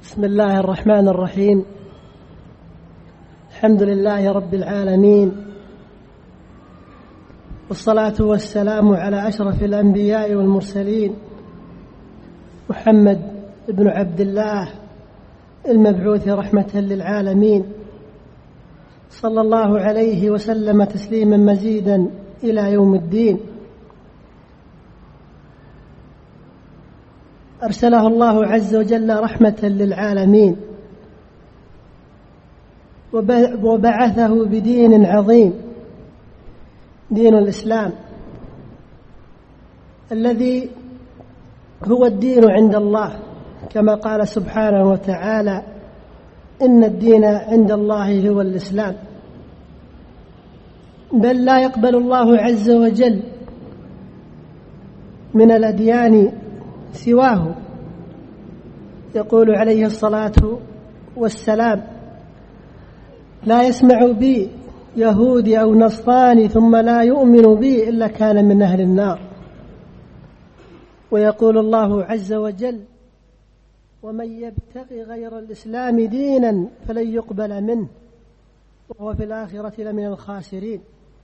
بسم الله الرحمن الرحيم. الحمد لله رب العالمين، والصلاة والسلام على أشرف الأنبياء والمرسلين، محمد بن عبد الله المبعوث رحمة للعالمين، صلى الله عليه وسلم تسليما مزيدا إلى يوم الدين. أرسله الله عز وجل رحمة للعالمين، وبعثه بدين عظيم، دين الإسلام، الذي هو الدين عند الله، كما قال سبحانه وتعالى: إن الدين عند الله هو الإسلام. بل لا يقبل الله عز وجل من الأديان سواه. يقول عليه الصلاة والسلام: لا يسمع بي يهودي أو نصراني ثم لا يؤمن بي إلا كان من أهل النار. ويقول الله عز وجل: ومن يبتغي غير الإسلام دينا فلن يقبل منه وهو في الآخرة لمن الخاسرين.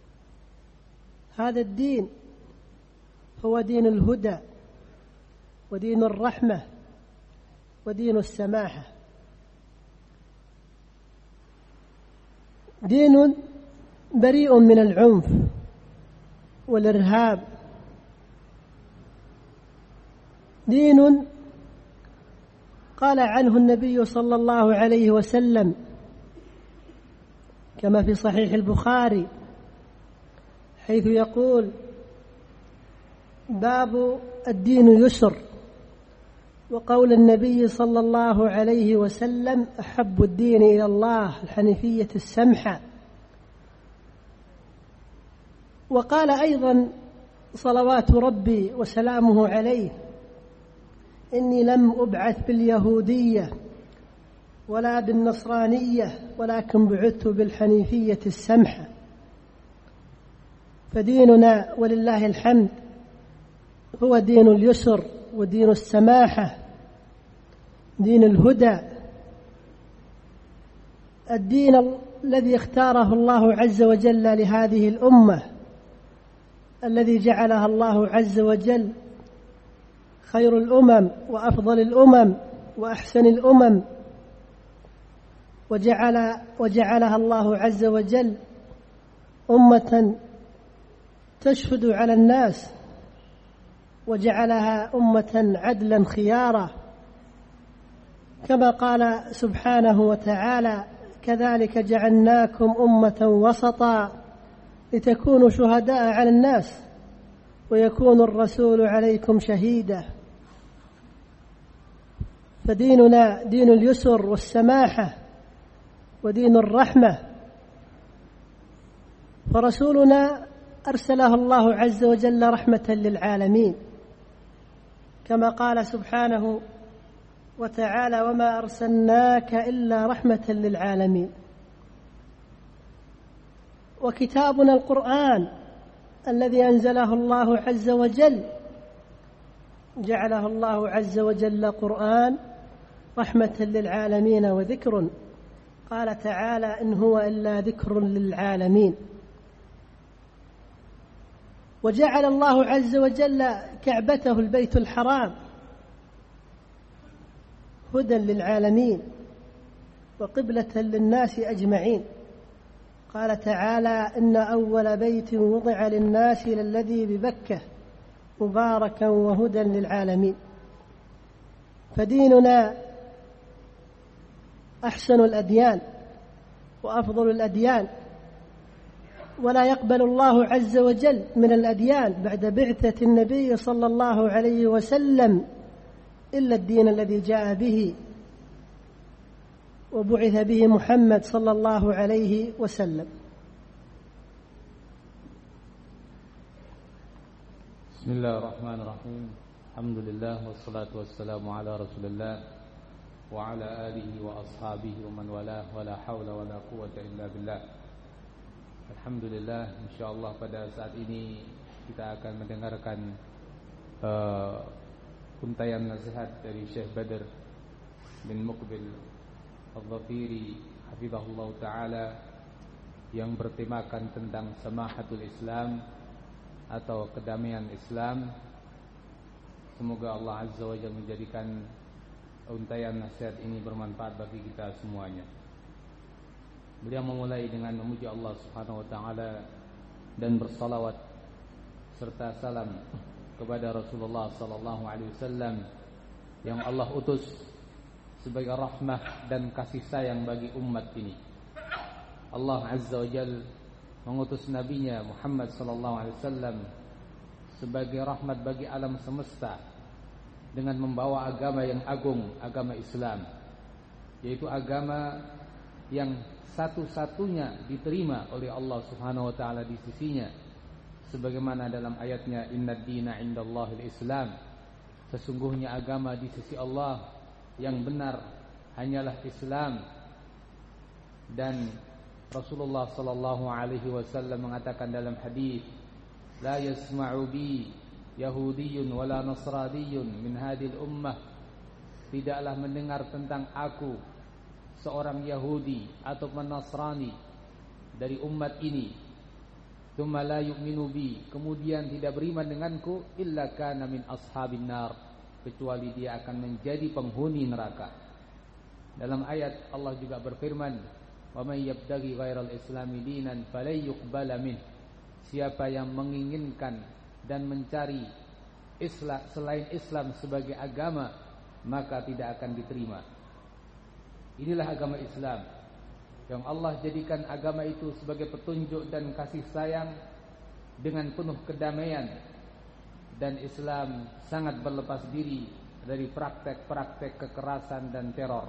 هذا الدين هو دين الهدى، ودين الرحمة، ودين السماحة، دين بريء من العنف والإرهاب، دين قال عنه النبي صلى الله عليه وسلم كما في صحيح البخاري، حيث يقول: باب الدين يسر. وقول النبي صلى الله عليه وسلم: أحب الدين إلى الله الحنيفية السمحة. وقال أيضا صلوات ربي وسلامه عليه: إني لم أبعث باليهودية ولا بالنصرانية ولكن بعثت بالحنيفية السمحة. فديننا ولله الحمد هو دين اليسر ودين السماحة، دين الهدى، الدين الذي اختاره الله عز وجل لهذه الأمة، الذي جعلها الله عز وجل خير الأمم وأفضل الأمم وأحسن الأمم، وجعلها الله عز وجل أمة تشهد على الناس، وجعلها أمة عدلا خيارا، كما قال سبحانه وتعالى: كذلك جعلناكم أمة وسطا لتكونوا شهداء على الناس ويكون الرسول عليكم شهيدا. فديننا دين اليسر والسماحة ودين الرحمة. فرسولنا أرسله الله عز وجل رحمة للعالمين، كما قال سبحانه وتعالى: وما أرسلناك إلا رحمة للعالمين. وكتابنا القرآن الذي أنزله الله عز وجل جعله الله عز وجل قرآن رحمة للعالمين وذكر. قال تعالى: إن هو إلا ذكر للعالمين. وجعل الله عز وجل كعبته البيت الحرام هدى للعالمين وقبلة للناس أجمعين. قال تعالى: إن أول بيت وضع للناس للذي ببكة مباركا وهدى للعالمين. فديننا أحسن الأديان وأفضل الأديان، ولا يقبل الله عز وجل من الأديان بعد بعثة النبي صلى الله عليه وسلم إلا الدين الذي جاء به وبعث به محمد صلى الله عليه وسلم. بسم الله الرحمن الرحيم. الحمد لله والصلاة والسلام على رسول الله وعلى آله وأصحابه ومن والاه ولا حول ولا قوة إلا بالله. Alhamdulillah, insyaallah pada saat ini kita akan mendengarkan untayan nasihat dari Syekh Badr bin Muqbil Al-Dhafiri hafizahullah ta'ala, yang bertemakan tentang samahatul Islam atau kedamaian Islam. Semoga Allah Azza wa Jalla menjadikan untayan nasihat ini bermanfaat bagi kita semuanya. Beliau memulai dengan memuji Allah Subhanahu wa ta'ala dan bersalawat serta salam kepada Rasulullah sallallahu alaihi wasallam yang Allah utus sebagai rahmah dan kasih sayang bagi umat ini. Allah Azza wa Jalla mengutus nabinya Muhammad sallallahu alaihi wasallam sebagai rahmat bagi alam semesta dengan membawa agama yang agung, agama Islam, yaitu agama yang satu-satunya diterima oleh Allah Subhanahu wa taala di sisinya, sebagaimana dalam ayatnya innad dina indallahil Islam, sesungguhnya agama di sisi Allah yang benar hanyalah Islam. Dan Rasulullah sallallahu alaihi wasallam mengatakan dalam hadis, la yasma'u bi yahudiyyun wala nasraniyyun min hadhil ummah, tidaklah mendengar tentang aku seorang Yahudi atau Nasrani dari umat ini, tsumma la yu'minu bi, kemudian tidak beriman denganku, illa kana min ashabin nar, kecuali dia akan menjadi penghuni neraka. Dalam ayat Allah juga berfirman, wa may yabtaghi ghairal islami dinan falay yuqbala min, siapa yang menginginkan dan mencari Islam selain Islam sebagai agama, maka tidak akan diterima. Inilah agama Islam yang Allah jadikan agama itu sebagai petunjuk dan kasih sayang dengan penuh kedamaian. Dan Islam sangat berlepas diri dari praktek-praktek kekerasan dan teror.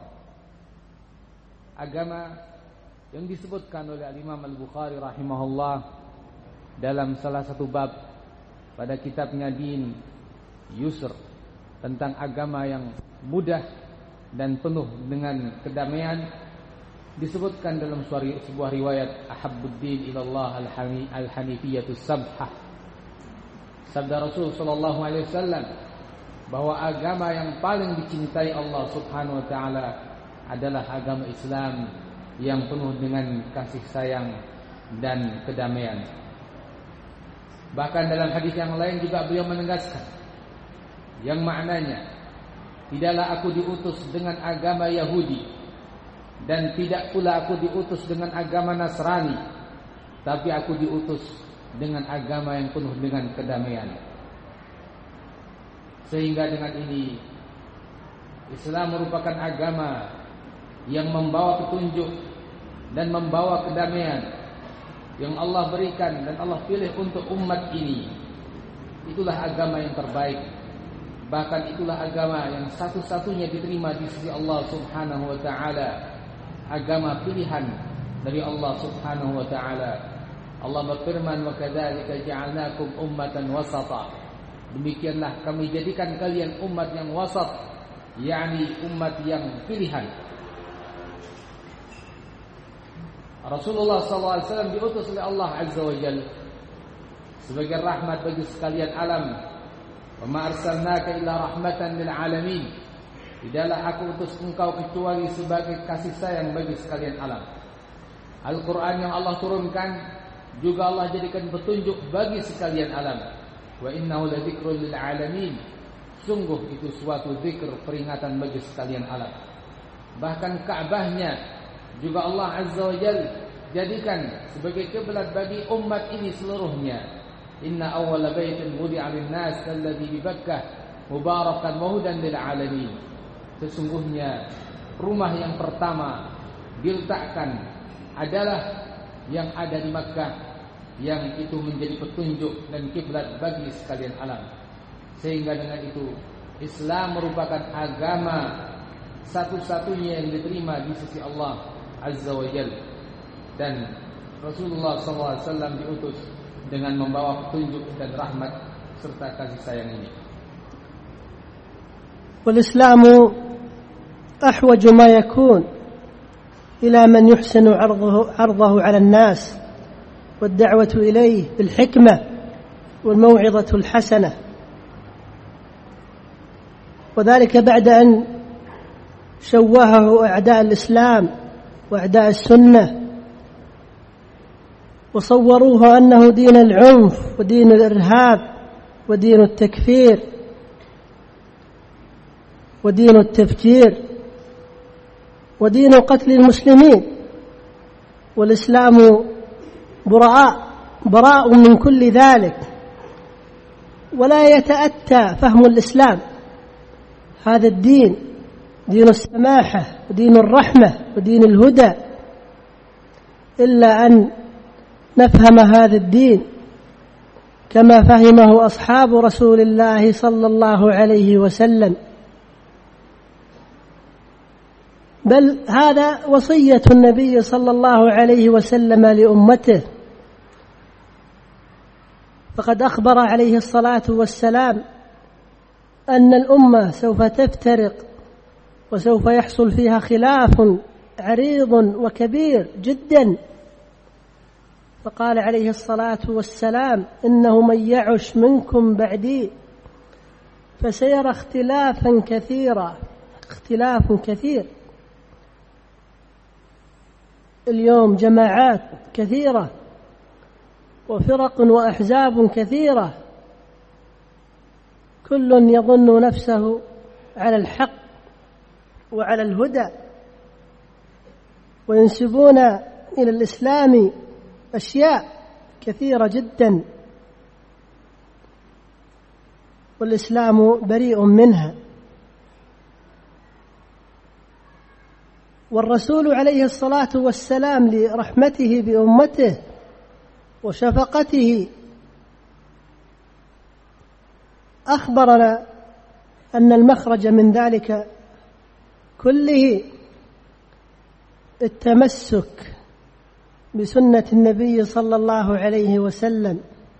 Agama yang disebutkan oleh Imam Al-Bukhari rahimahullah dalam salah satu bab pada kitabnya Din Yusr, tentang agama yang mudah dan penuh dengan kedamaian, disebutkan dalam sebuah riwayat, ahabbuddin ilallah al-hanifiyatus samhah, sabda Rasul sallallahu alaihi wasallam bahwa agama yang paling dicintai Allah Subhanahu wa taala adalah agama Islam yang penuh dengan kasih sayang dan kedamaian. Bahkan dalam hadis yang lain juga beliau menegaskan yang maknanya, tidaklah aku diutus dengan agama Yahudi dan tidak pula aku diutus dengan agama Nasrani, tapi aku diutus dengan agama yang penuh dengan kedamaian. Sehingga dengan ini Islam merupakan agama yang membawa petunjuk dan membawa kedamaian yang Allah berikan dan Allah pilih untuk umat ini. Itulah agama yang terbaik. Bahkan itulah agama yang satu-satunya diterima di sisi Allah Subhanahu wa ta'ala, agama pilihan dari Allah Subhanahu wa ta'ala. Allah berfirman, wa kadzalika ja'alnakum ummatan wasata, demikianlah kami jadikan kalian umat yang wasat, yakni umat yang pilihan. Rasulullah SAW diutus oleh Allah Azza wa Jalla sebagai rahmat bagi sekalian alam. Wa ma arsalnaka illa rahmatan lil alamin, tidaklah aku utus engkau kecuali sebagai kasih sayang bagi sekalian alam. Al-Quran yang Allah turunkan juga Allah jadikan petunjuk bagi sekalian alam. Wa innahu ladzikrun lil alamin, sungguh itu suatu zikr, peringatan bagi sekalian alam. Bahkan Ka'bahnya juga Allah Azza wa Jalla jadikan sebagai kiblat bagi umat ini seluruhnya. Inna awwala baitin wudi'a lin-nas alladzi bi Bakkah mubarakan wa hudan lil alamin, sesungguhnya rumah yang pertama diletakkan adalah yang ada di Makkah, yang itu menjadi petunjuk dan kiblat bagi sekalian alam. Sehingga dengan itu Islam merupakan agama satu-satunya yang diterima di sisi Allah Azza wa Jalla. Dan Rasulullah SAW diutus dengan membawa petunjuk dan rahmat serta kasih sayang ini. والإسلام أحوج ما يكون إلى من يحسن عرضه على الناس والدعوة إليه بالحكمة والموعظة الحسنة، وذلك بعد أن شوهه أعداء الإسلام وأعداء السنة، وصوروه أنه دين العنف ودين الإرهاب ودين التكفير ودين التفجير ودين قتل المسلمين، والإسلام براء من كل ذلك، ولا يتأتى فهم الإسلام هذا الدين، دين السماحة ودين الرحمة ودين الهدى، إلا أن نفهم هذا الدين كما فهمه أصحاب رسول الله صلى الله عليه وسلم. بل هذا وصية النبي صلى الله عليه وسلم لأمته، فقد أخبر عليه الصلاة والسلام أن الأمة سوف تفترق وسوف يحصل فيها خلاف عريض وكبير جدا، فقال عليه الصلاة والسلام: إنه من يعش منكم بعدي فسيرى اختلافا كثيرا. اختلاف كثير اليوم، جماعات كثيرة وفرق وأحزاب كثيرة، كل يظن نفسه على الحق وعلى الهدى، وينسبون إلى الإسلام أشياء كثيرة جدا والإسلام بريء منها. والرسول عليه الصلاة والسلام لرحمته بأمته وشفقته أخبرنا أن المخرج من ذلك كله التمسك بسنة النبي صلى الله عليه وسلم،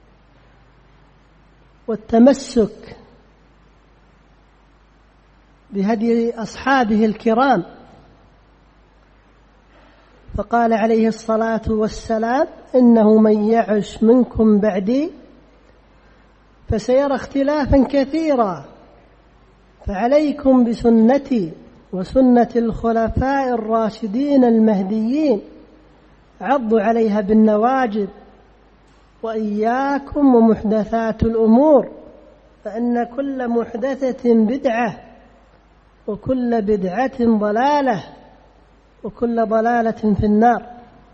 والتمسك بهدي أصحابه الكرام، فقال عليه الصلاة والسلام: إنه من يعش منكم بعدي فسيرى اختلافا كثيرا، فعليكم بسنتي وسنة الخلفاء الراشدين المهديين، عضوا عليها بالنواجذ، وإياكم ومحدثات الأمور، فإن كل محدثة بدعة وكل بدعة ضلالة وكل ضلالة في النار.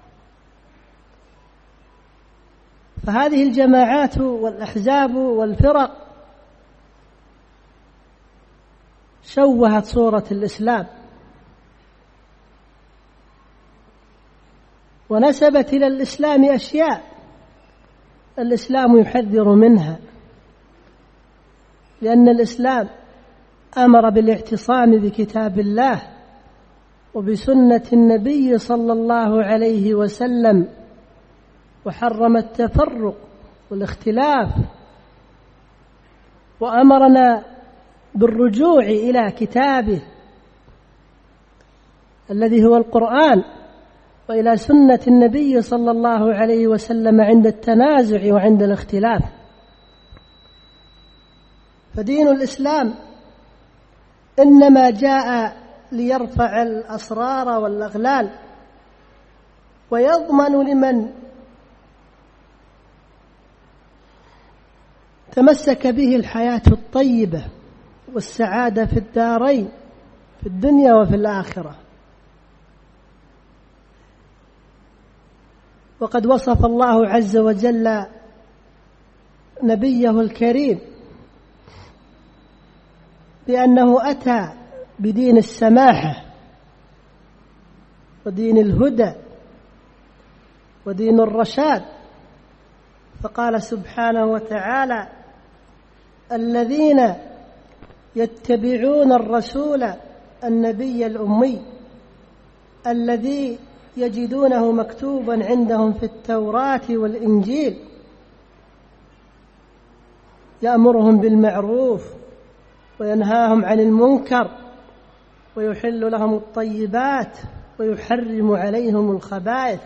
فهذه الجماعات والأحزاب والفرق شوهت صورة الإسلام، ونسبت إلى الإسلام أشياء الإسلام يحذر منها، لأن الإسلام أمر بالاعتصام بكتاب الله وبسنة النبي صلى الله عليه وسلم، وحرم التفرق والاختلاف، وأمرنا بالرجوع إلى كتابه الذي هو القرآن، وإلى سنة النبي صلى الله عليه وسلم عند التنازع وعند الاختلاف. فدين الإسلام إنما جاء ليرفع الأسرار والأغلال، ويضمن لمن تمسك به الحياة الطيبة والسعادة في الدارين، في الدنيا وفي الآخرة. وقد وصف الله عز وجل نبيه الكريم بأنه أتى بدين السماحة ودين الهدى ودين الرشاد، فقال سبحانه وتعالى: الذين يتبعون الرسول النبي الأمي الذي يجدونه مكتوبا عندهم في التوراة والإنجيل، يأمرهم بالمعروف وينهاهم عن المنكر ويحل لهم الطيبات ويحرم عليهم الخبائث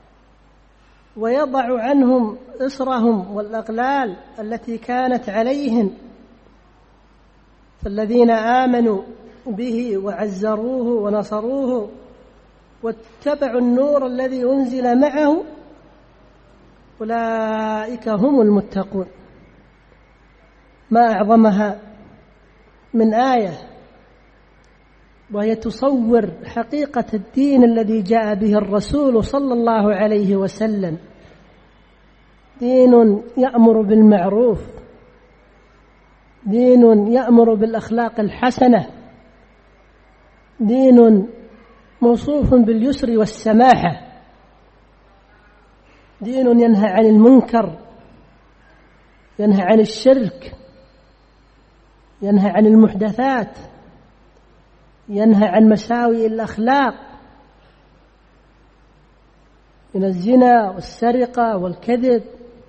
ويضع عنهم إصرهم والأغلال التي كانت عليهم. فالذين آمنوا به وعزروه ونصروه واتبعوا النور الذي أنزل معه أولئك هم المتقون. ما أعظمها من آية وهي تصور حقيقة الدين الذي جاء به الرسول صلى الله عليه وسلم، دين يأمر بالمعروف، دين يأمر بالأخلاق الحسنة، دين موصوف باليسر والسماحة، دين ينهى عن المنكر، ينهى عن الشرك، ينهى عن المحدثات، ينهى عن مساوئ الأخلاق من الزنا والسرقة والكذب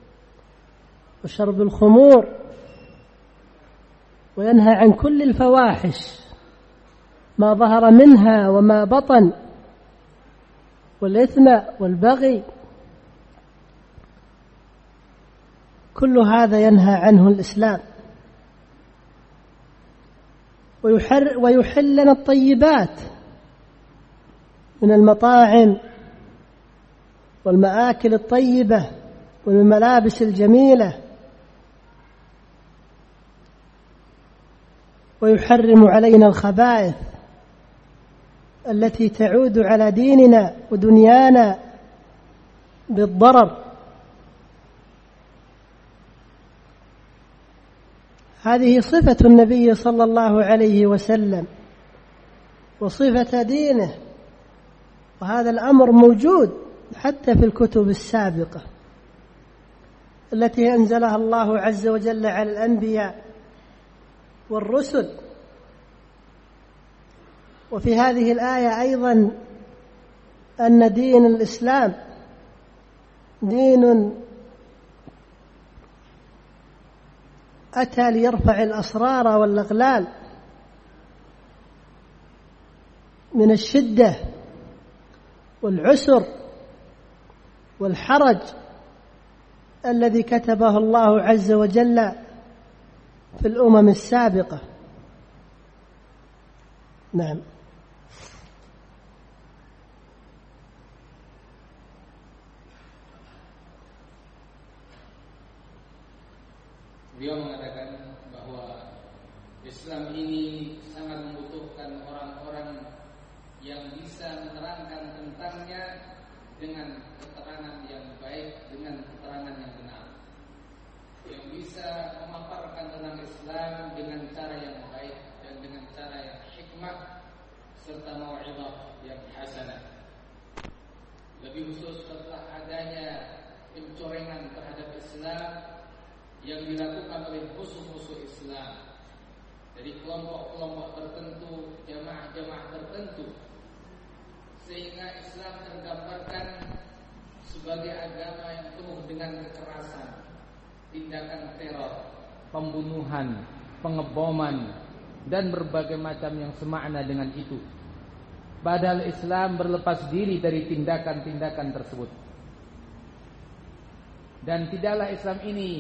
وشرب الخمور، وينهى عن كل الفواحش ما ظهر منها وما بطن، والإثم والبغي، كل هذا ينهى عنه الإسلام. ويحل لنا الطيبات من المطاعم والمآكل الطيبة والملابس الجميلة، ويحرم علينا الخبائث التي تعود على ديننا ودنيانا بالضرر. هذه صفة النبي صلى الله عليه وسلم وصفة دينه، وهذا الأمر موجود حتى في الكتب السابقة التي أنزلها الله عز وجل على الأنبياء والرسل. وفي هذه الآية أيضا أن دين الإسلام دين أتى ليرفع الأسرار والأغلال من الشدة والعسر والحرج الذي كتبه الله عز وجل في الأمم السابقة. نعم. Beliau mengatakan bahwa Islam ini sangat membutuhkan orang-orang yang bisa menerangkan tentangnya dengan keterangan yang baik, dengan keterangan yang benar, yang bisa memaparkan tentang Islam dengan cara yang baik dan dengan cara yang hikmah serta mau'izah yang hasanah. Lebih khusus setelah adanya pencorengan terhadap Islam yang dilakukan oleh musuh-musuh Islam dari kelompok-kelompok tertentu, jamaah-jamaah tertentu, sehingga Islam tergambarkan sebagai agama yang penuh dengan kekerasan, tindakan teror, pembunuhan, pengeboman, dan berbagai macam yang semakna dengan itu. Padahal Islam berlepas diri dari tindakan-tindakan tersebut. Dan tidaklah Islam ini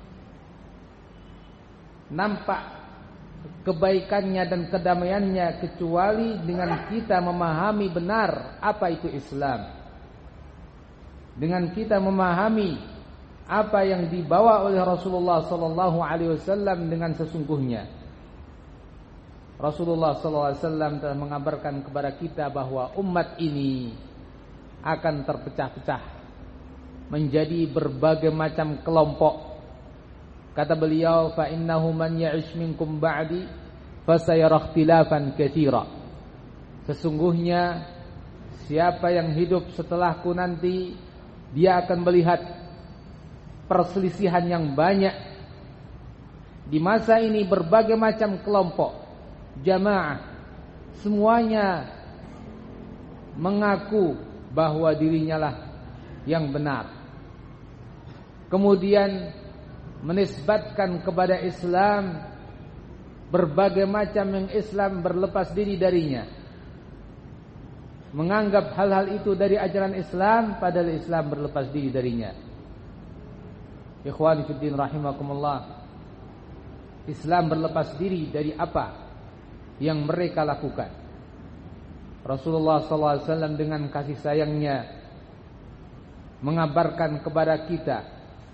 nampak kebaikannya dan kedamaiannya kecuali dengan kita memahami benar apa itu Islam, dengan kita memahami apa yang dibawa oleh Rasulullah sallallahu alaihi wasallam dengan sesungguhnya. Rasulullah sallallahu alaihi wasallam telah mengabarkan kepada kita bahwa umat ini akan terpecah-pecah menjadi berbagai macam kelompok. Kata beliau, fa innahu man ya'ish minkum ba'di fasayara ikhtilafan katsira. Sesungguhnya siapa yang hidup setelahku nanti, dia akan melihat perselisihan yang banyak. Di masa ini berbagai macam kelompok, jamaah, semuanya mengaku bahwa dirinya lah yang benar. Kemudian menisbatkan kepada Islam berbagai macam yang Islam berlepas diri darinya, menganggap hal-hal itu dari ajaran Islam padahal Islam berlepas diri darinya. Ikhwani fiddin rahimakumullah, Islam berlepas diri dari apa? yang mereka lakukan. Rasulullah SAW dengan kasih sayangnya mengabarkan kepada kita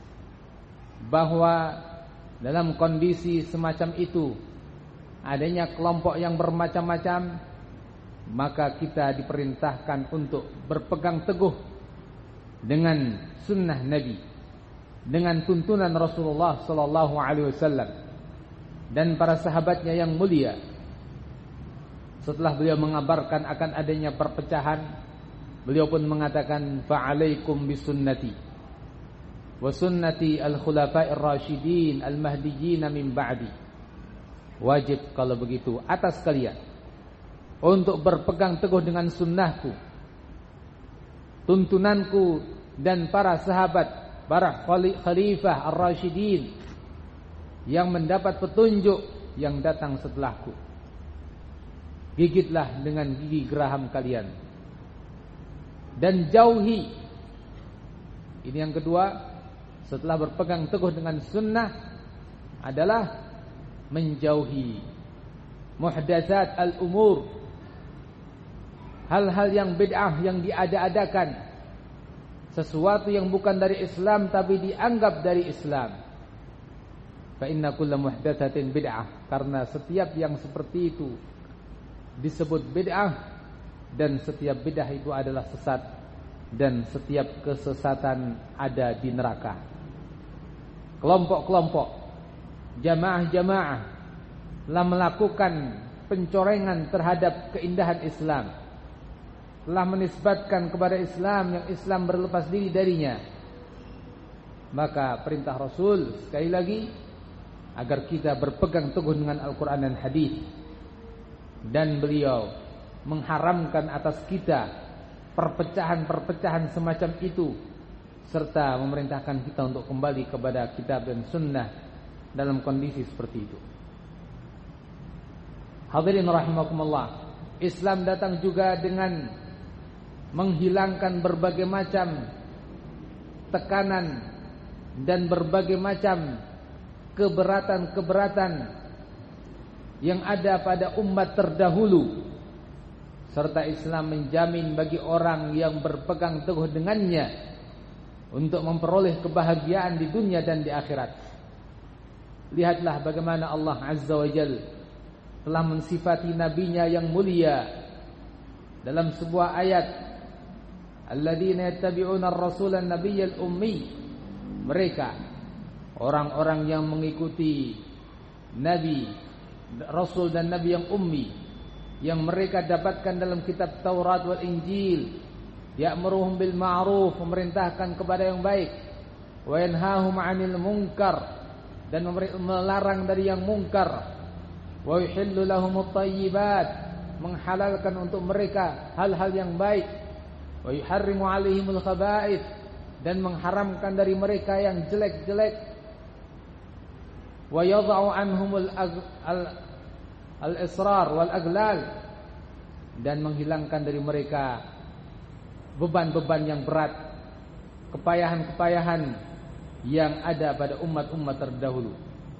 bahwa dalam kondisi semacam itu, adanya kelompok yang bermacam-macam, maka kita diperintahkan untuk berpegang teguh dengan sunnah Nabi, dengan tuntunan Rasulullah SAW dan para sahabatnya yang mulia. Setelah beliau mengabarkan akan adanya perpecahan, beliau pun mengatakan, fa'alaikum bisunnati wa sunnati al-khulafa'ir rasyidin al-mahdiyyin min ba'di. Wajib kalau begitu atas kalian untuk berpegang teguh dengan sunnahku, tuntunanku, dan para sahabat, para khalifah ar-rasyidin yang mendapat petunjuk yang datang setelahku. Gigitlah dengan gigi geraham kalian dan jauhi. Ini yang kedua, setelah berpegang teguh dengan sunnah, adalah menjauhi muhdatsat al-umur, hal-hal yang bid'ah, yang diada-adakan, sesuatu yang bukan dari Islam tapi dianggap dari Islam. Fa inna kulla muhdatsatin bid'ah, karena setiap yang seperti itu disebut bid'ah, dan setiap bid'ah itu adalah sesat, dan setiap kesesatan ada di neraka. Kelompok-kelompok, jamaah-jamaah telah melakukan pencorengan terhadap keindahan Islam, telah menisbatkan kepada Islam yang Islam berlepas diri darinya. Maka perintah Rasul sekali lagi agar kita berpegang teguh dengan Al-Quran dan Hadis, dan beliau mengharamkan atas kita perpecahan-perpecahan semacam itu, serta memerintahkan kita untuk kembali kepada kitab dan sunnah dalam kondisi seperti itu. Hadirin rahimakumullah, Islam datang juga dengan menghilangkan berbagai macam tekanan dan berbagai macam keberatan-keberatan yang ada pada umat terdahulu, serta Islam menjamin bagi orang yang berpegang teguh dengannya untuk memperoleh kebahagiaan di dunia dan di akhirat. Lihatlah bagaimana Allah Azza wa Jalla telah mensifati nabinya yang mulia dalam sebuah ayat, alladzina yattabi'una ar-rasulan nabiyyal ummi, mereka orang-orang yang mengikuti nabi, Rasul dan Nabi yang ummi, yang mereka dapatkan dalam kitab Taurat wal Injil, ya'muruhum bil ma'ruf, memerintahkan kepada yang baik, wa yanhahum 'anil munkar, dan melarang dari yang mungkar, wa yuhillu lahumut thayyibat, menghalalkan untuk mereka hal-hal yang baik, wa yuharrimu 'alaihimul khaba'ith, dan mengharamkan dari mereka yang jelek-jelek, wa yadha'u anhumul al-israr wal aglal, dan menghilangkan dari mereka beban-beban yang berat, kepayahan-kepayahan yang ada pada umat-umat terdahulu.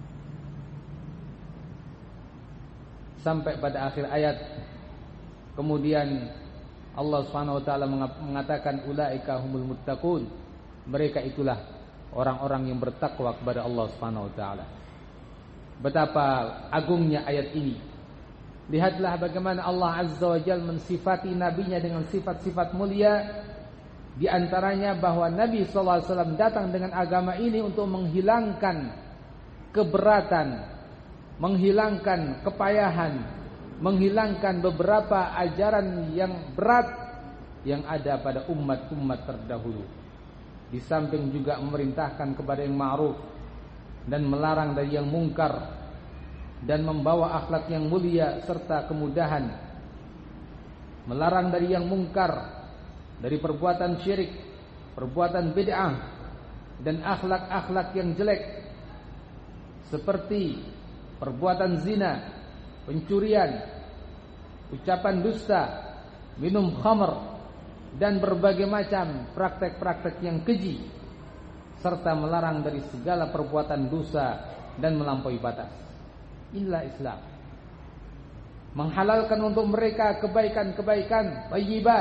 Sampai pada akhir ayat, kemudian Allah Subhanahu wa taala mengatakan ulaika humul muttaqun, mereka itulah orang-orang yang bertakwa kepada Allah Subhanahu wa taala. Betapa agungnya ayat ini. Lihatlah bagaimana Allah Azza wa Jalla mensifati nabinya dengan sifat-sifat mulia. Di antaranya bahwa Nabi SAW datang dengan agama ini untuk menghilangkan keberatan, menghilangkan kepayahan, menghilangkan beberapa ajaran yang berat yang ada pada umat-umat terdahulu. Di samping juga memerintahkan kepada yang ma'ruf dan melarang dari yang mungkar, dan membawa akhlak yang mulia serta kemudahan. Melarang dari yang mungkar, dari perbuatan syirik, perbuatan bid'ah, dan akhlak-akhlak yang jelek, seperti perbuatan zina, pencurian, ucapan dusta, minum khamr, dan berbagai macam praktek-praktek yang keji, serta melarang dari segala perbuatan dosa dan melampaui batas. Inilah Islam. menghalalkan untuk mereka kebaikan-kebaikan, thayyibat,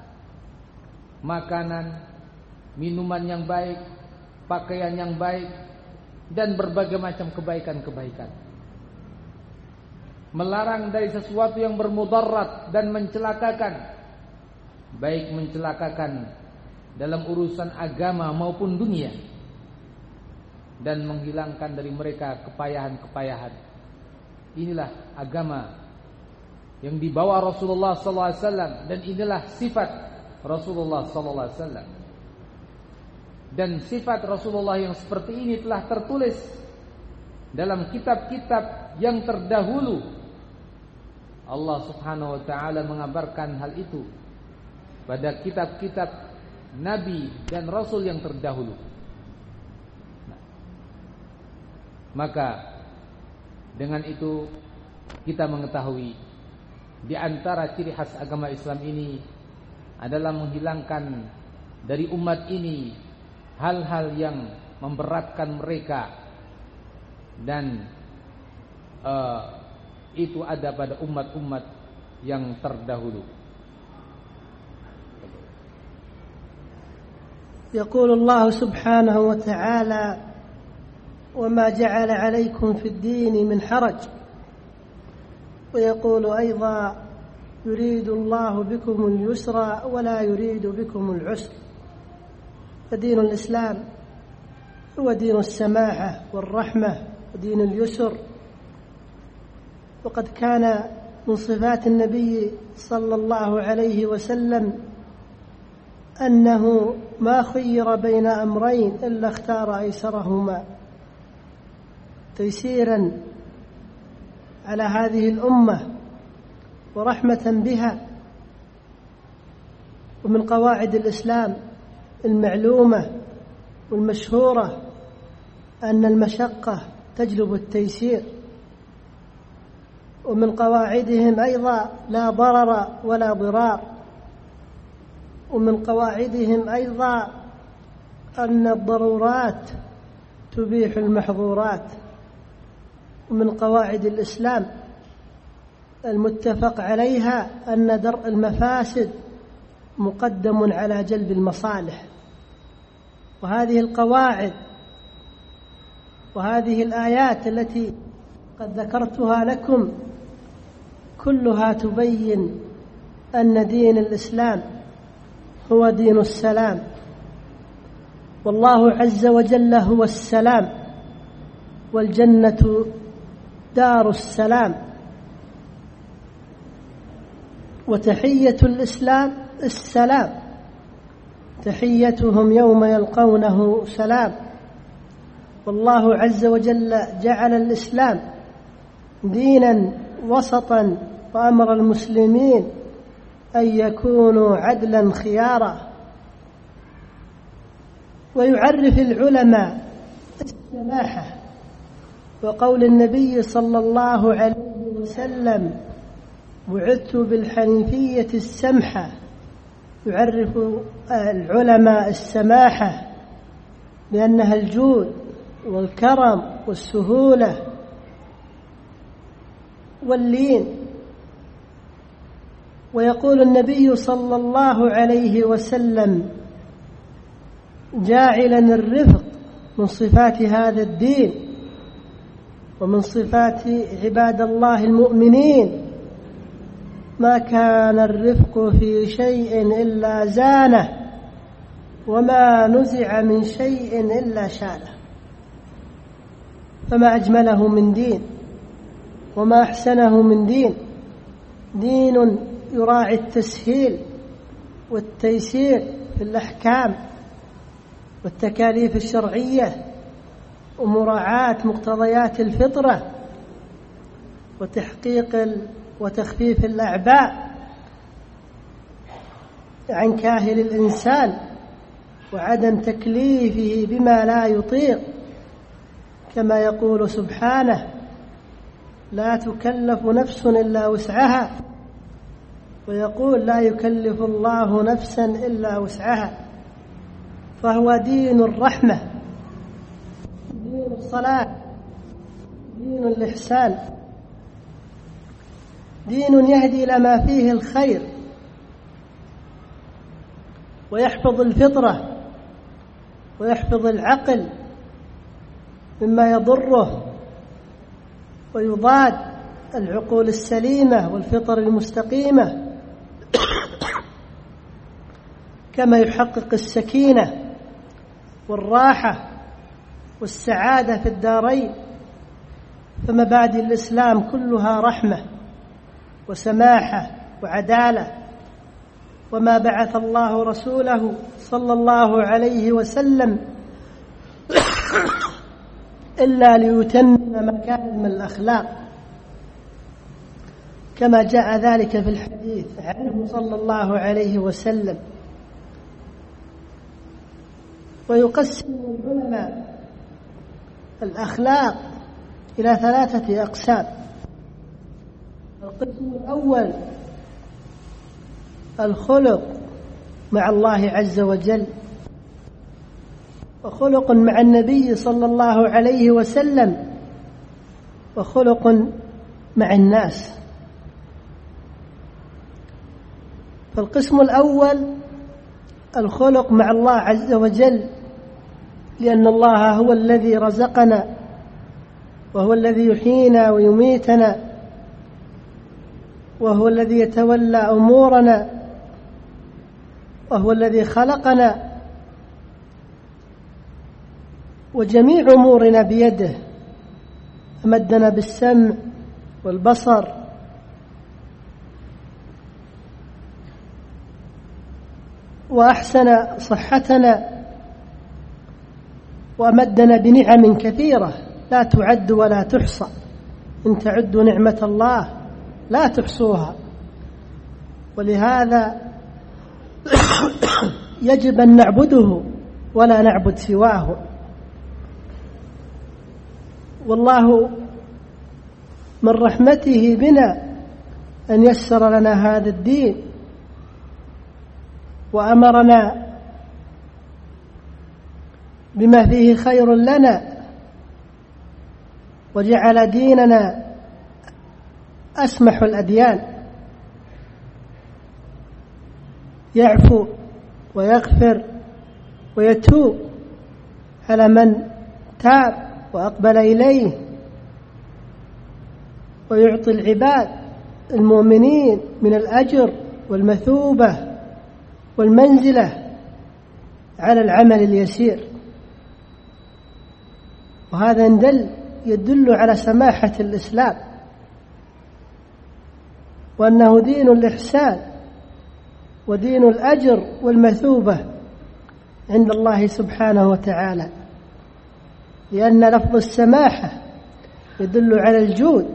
makanan, minuman yang baik, pakaian yang baik, dan berbagai macam kebaikan-kebaikan. Melarang dari sesuatu yang bermudarat dan mencelakakan, baik mencelakakan dalam urusan agama maupun dunia, dan menghilangkan dari mereka kepayahan-kepayahan. Inilah agama yang dibawa Rasulullah SAW, dan inilah sifat Rasulullah SAW. Dan sifat Rasulullah yang seperti ini telah tertulis dalam kitab-kitab yang terdahulu. Allah Subhanahu wa ta'ala mengabarkan hal itu pada kitab-kitab Nabi dan Rasul yang terdahulu. Maka dengan itu kita mengetahui di antara ciri khas agama Islam ini adalah menghilangkan dari umat ini hal-hal yang memberatkan mereka, dan itu ada pada umat-umat yang terdahulu. يقول الله سبحانه وتعالى: وما جعل عليكم في الدين من حرج. ويقول أيضا: يريد الله بكم اليسر ولا يريد بكم العسر. فدين الإسلام هو دين السماحة والرحمة ودين اليسر. وقد كان من صفات النبي صلى الله عليه وسلم أنه ما خير بين أمرين إلا اختار أيسرهما تيسيرا على هذه الأمة ورحمة بها. ومن قواعد الإسلام المعلومة والمشهورة أن المشقة تجلب التيسير. ومن قواعدهم أيضا لا ضرر ولا ضرار. ومن قواعدهم أيضا أن الضرورات تبيح المحظورات. ومن قواعد الإسلام المتفق عليها أن درء المفاسد مقدم على جلب المصالح. وهذه القواعد وهذه الآيات التي قد ذكرتها لكم كلها تبين أن دين الإسلام هو دين السلام، والله عز وجل هو السلام، والجنة دار السلام. وتحية الإسلام السلام، تحيتهم يوم يلقونه سلام. والله عز وجل جعل الإسلام دينا وسطا، وأمر المسلمين أن يكونوا عدلا خيارا. ويعرف العلماء السماحة، وقول النبي صلى الله عليه وسلم: بعثت بالحنيفية السمحة. يعرف العلماء السماحة بأنها الجود والكرم والسهولة واللين. ويقول النبي صلى الله عليه وسلم: جاعلا الرفق من صفات هذا الدين ومن صفات عباد الله المؤمنين. ما كان الرفق في شيء إلا زانه، وما نزع من شيء إلا شانه. فما أجمله من دين وما أحسنه من دين. دين يراعي التسهيل والتيسير في الأحكام والتكاليف الشرعية، ومراعاة مقتضيات الفطرة، وتحقيق وتخفيف الأعباء عن كاهل الإنسان، وعدم تكليفه بما لا يطيق، كما يقول سبحانه: لا تكلف نفس إلا وسعها. ويقول: لا يكلف الله نفسا إلا وسعها. فهو دين الرحمة، دين الصلاة، دين الإحسان. دين يهدي إلى ما فيه الخير ويحفظ الفطرة ويحفظ العقل مما يضره ويضاد العقول السليمة والفطر المستقيمة، كما يحقق السكينة والراحة والسعادة في الدارين. فمبادئ الإسلام كلها رحمة وسماحة وعدالة، وما بعث الله رسوله صلى الله عليه وسلم إلا ليتمم مكارم الأخلاق، كما جاء ذلك في الحديث عنه صلى الله عليه وسلم. ويقسم العلماء الأخلاق إلى 3 أقسام. القسم الأول الخلق مع الله عز وجل، وخلق مع النبي صلى الله عليه وسلم، وخلق مع الناس. فالقسم الأول الخلق مع الله عز وجل، لأن الله هو الذي رزقنا وهو الذي يحيينا ويميتنا وهو الذي يتولى أمورنا وهو الذي خلقنا، وجميع أمورنا بيده، أمدنا بالسمع والبصر وأحسن صحتنا وأمدنا بنعم كثيرة لا تعد ولا تحصى. إن تعدوا نعمة الله لا تحصوها. ولهذا يجب أن نعبده ولا نعبد سواه. والله من رحمته بنا أن يسر لنا هذا الدين، وأمرنا بما فيه خير لنا، وجعل ديننا أسمح الأديان، يعفو ويغفر ويتوب على من تاب وأقبل إليه، ويعطي العباد المؤمنين من الأجر والمثوبة والمنزلة على العمل اليسير. وهذا يدل على سماحة الإسلام، وأنه دين الإحسان ودين الأجر والمثوبة عند الله سبحانه وتعالى، لأن لفظ السماحة يدل على الجود،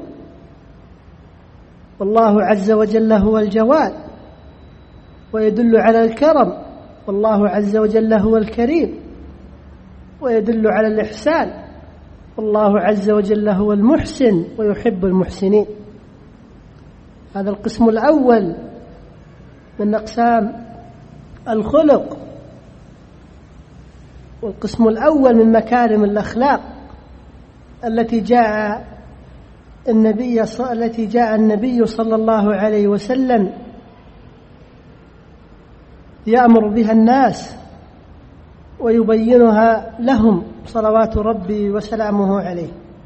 والله عز وجل هو الجواد، ويدل على الكرم، والله عز وجل هو الكريم، ويدل على الإحسان، والله عز وجل هو المحسن ويحب المحسنين. هذا القسم الأول من أقسام الخلق، والقسم الأول من مكارم الأخلاق التي جاء النبي صلى الله عليه وسلم يأمر بها الناس ويبينها لهم صلوات ربي وسلامه عليه.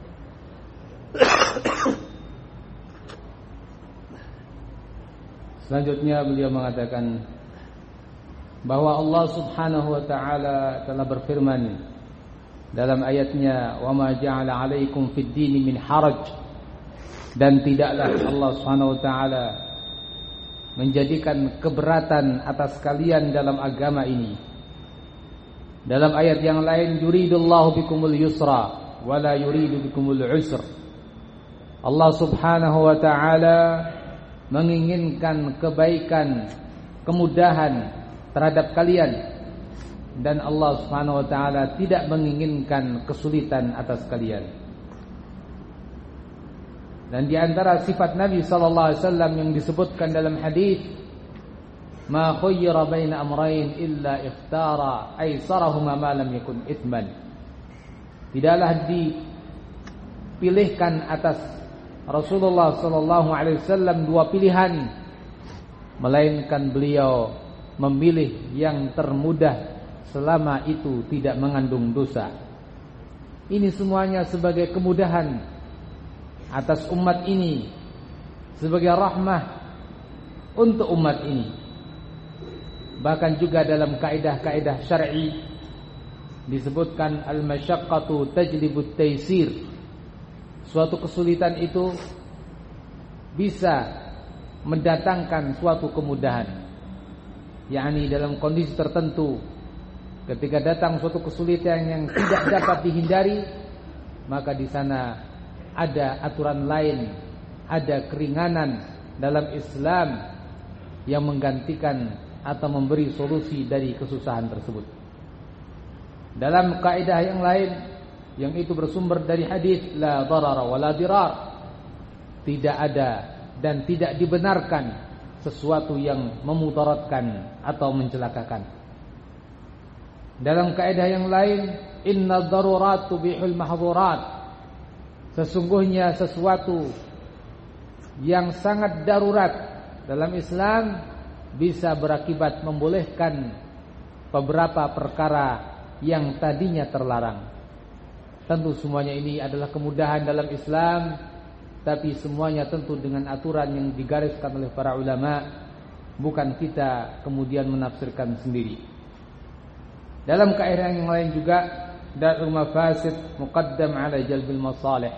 Selanjutnya beliau mengatakan bahwa Allah Subhanahu wa taala telah berfirman dalam ayatnya, "Wa ma ja'ala 'alaikum fid dini min haraj." Dan tidaklah Allah Subhanahu wa taala menjadikan keberatan atas kalian dalam agama ini. Dalam ayat yang lain, yuridullahu bikumul yusra wa la yuridu bikumul usr. Allah Subhanahu wa taala menginginkan kebaikan, kemudahan terhadap kalian, dan Allah Subhanahu wa taala tidak menginginkan kesulitan atas kalian. Dan di antara sifat Nabi sallallahu alaihi wasallam yang disebutkan dalam hadis, ma khayyara baina amrayn illa ikhtara aisarahuma ma lam yakun ithman. Tidaklah dipilihkan atas Rasulullah sallallahu alaihi wasallam dua pilihan, melainkan beliau memilih yang termudah selama itu tidak mengandung dosa. Ini semuanya sebagai kemudahan atas umat ini, sebagai rahmah untuk umat ini. Bahkan juga dalam kaidah-kaidah syar'i disebutkan al-masyaqqatu tajlibut taysir. Suatu kesulitan itu bisa mendatangkan suatu kemudahan. yakni dalam kondisi tertentu, ketika datang suatu kesulitan yang tidak dapat dihindari, maka di sana ada aturan lain, ada keringanan dalam Islam yang menggantikan atau memberi solusi dari kesusahan tersebut. Dalam kaidah yang lain, yang itu bersumber dari hadis la darara wa la dirar, tidak ada dan tidak dibenarkan sesuatu yang memudaratkan atau mencelakakan. Dalam kaidah yang lain, inna darurat tubihul mahdhurat, sesungguhnya sesuatu yang sangat darurat dalam Islam bisa berakibat membolehkan beberapa perkara yang tadinya terlarang. Tentu semuanya ini adalah kemudahan dalam Islam, tapi semuanya tentu dengan aturan yang digariskan oleh para ulama, bukan kita kemudian menafsirkan sendiri. Dalam kaidah yang lain juga, darul mafasid muqaddam ala jalbil masalih,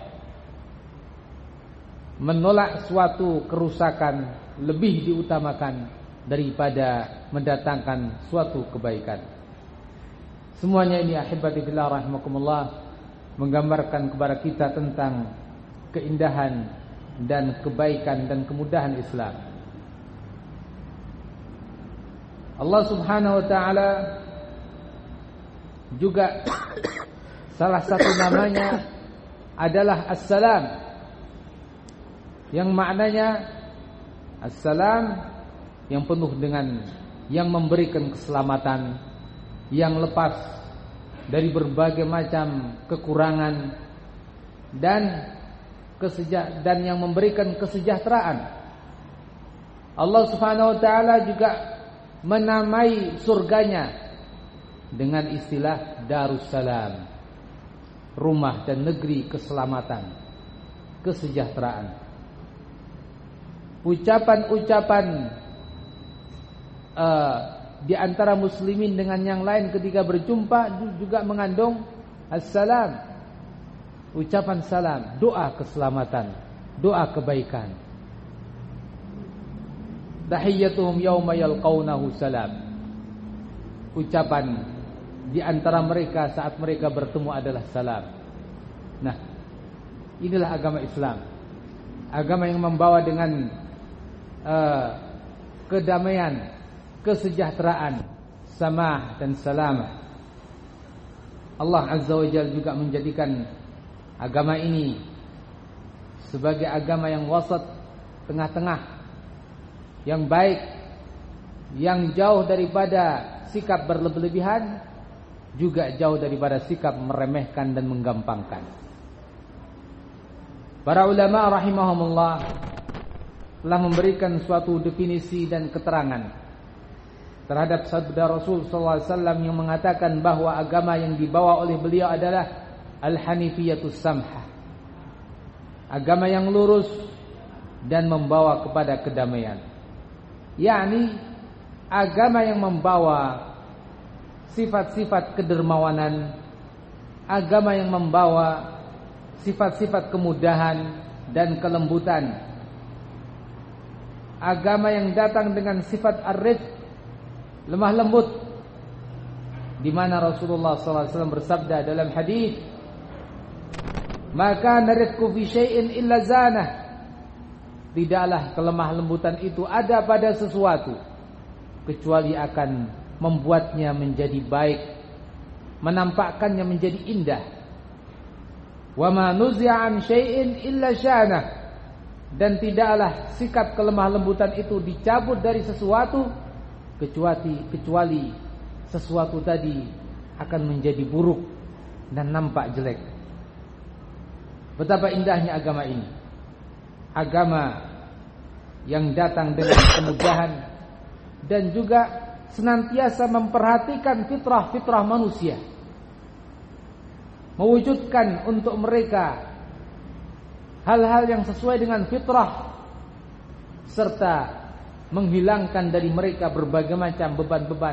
menolak suatu kerusakan lebih diutamakan daripada mendatangkan suatu kebaikan. Semuanya ini ahibati fillah rahimakumullah menggambarkan kepada kita tentang keindahan dan kebaikan dan kemudahan Islam. Allah Subhanahu wa taala juga salah satu namanya adalah As-Salam, yang maknanya As-Salam yang penuh dengan yang memberikan keselamatan, yang lepas dari berbagai macam kekurangan dan yang memberikan kesejahteraan. Allah Subhanahu wa taala juga menamai surganya dengan istilah Darussalam, rumah dan negeri keselamatan, kesejahteraan. Ucapan-ucapan di antara muslimin dengan yang lain ketika berjumpa juga mengandung assalam, ucapan salam, doa keselamatan, doa kebaikan. Tahiyyatuhum yawma yalqawnahu salam, ucapan di antara mereka saat mereka bertemu adalah salam. Nah, inilah agama Islam, agama yang membawa dengan kedamaian, kesejahteraan, samah dan salamah. Allah Azza wa Jalla juga menjadikan agama ini sebagai agama yang wasat, tengah-tengah, yang baik, yang jauh daripada sikap berlebihan, juga jauh daripada sikap meremehkan dan menggampangkan. Para ulama rahimahumullah telah memberikan suatu definisi dan keterangan terhadap sabda Rasul SAW yang mengatakan bahwa agama yang dibawa oleh beliau adalah Al-Hanifiyatus Samhah, agama yang lurus dan membawa kepada kedamaian, yakni agama yang membawa sifat-sifat kedermawanan, agama yang membawa sifat-sifat kemudahan dan kelembutan, agama yang datang dengan sifat ar-rifq, lemah lembut, di mana Rasulullah SAW bersabda dalam hadis, maka narifku fi syai'in illa zanah, tidaklah kelemah lembutan itu ada pada sesuatu kecuali akan membuatnya menjadi baik, menampakkannya menjadi indah. Wa ma nuzi'a an syai'in illa syanah, dan tidaklah sikap kelemah lembutan itu dicabut dari sesuatu kecuali sesuatu tadi akan menjadi buruk dan nampak jelek. Betapa indahnya agama ini. agama yang datang dengan kemudahan dan juga senantiasa memperhatikan fitrah-fitrah manusia, mewujudkan untuk mereka hal-hal yang sesuai dengan fitrah, serta menghilangkan dari mereka berbagai macam beban-beban,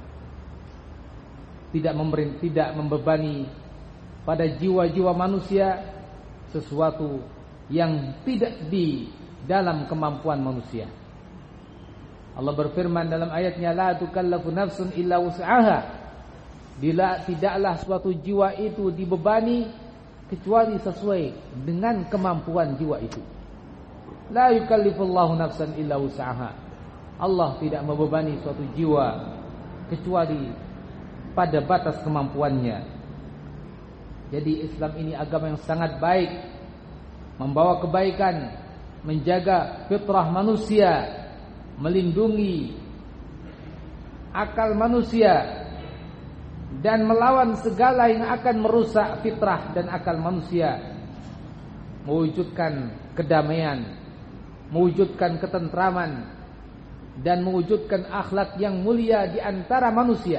tidak membebani pada jiwa-jiwa manusia sesuatu yang tidak di dalam kemampuan manusia. Allah berfirman dalam ayatnya, la tukallafu nafsun illa wus'aha. Tidaklah suatu jiwa itu dibebani kecuali sesuai dengan kemampuan jiwa itu. La yukallifullahu nafsan illa wus'aha. Allah tidak membebani suatu jiwa kecuali pada batas kemampuannya. Jadi Islam ini agama yang sangat baik, membawa kebaikan, menjaga fitrah manusia, melindungi akal manusia, dan melawan segala yang akan merusak fitrah dan akal manusia, mewujudkan kedamaian, mewujudkan ketentraman, dan mewujudkan akhlak yang mulia di antara manusia.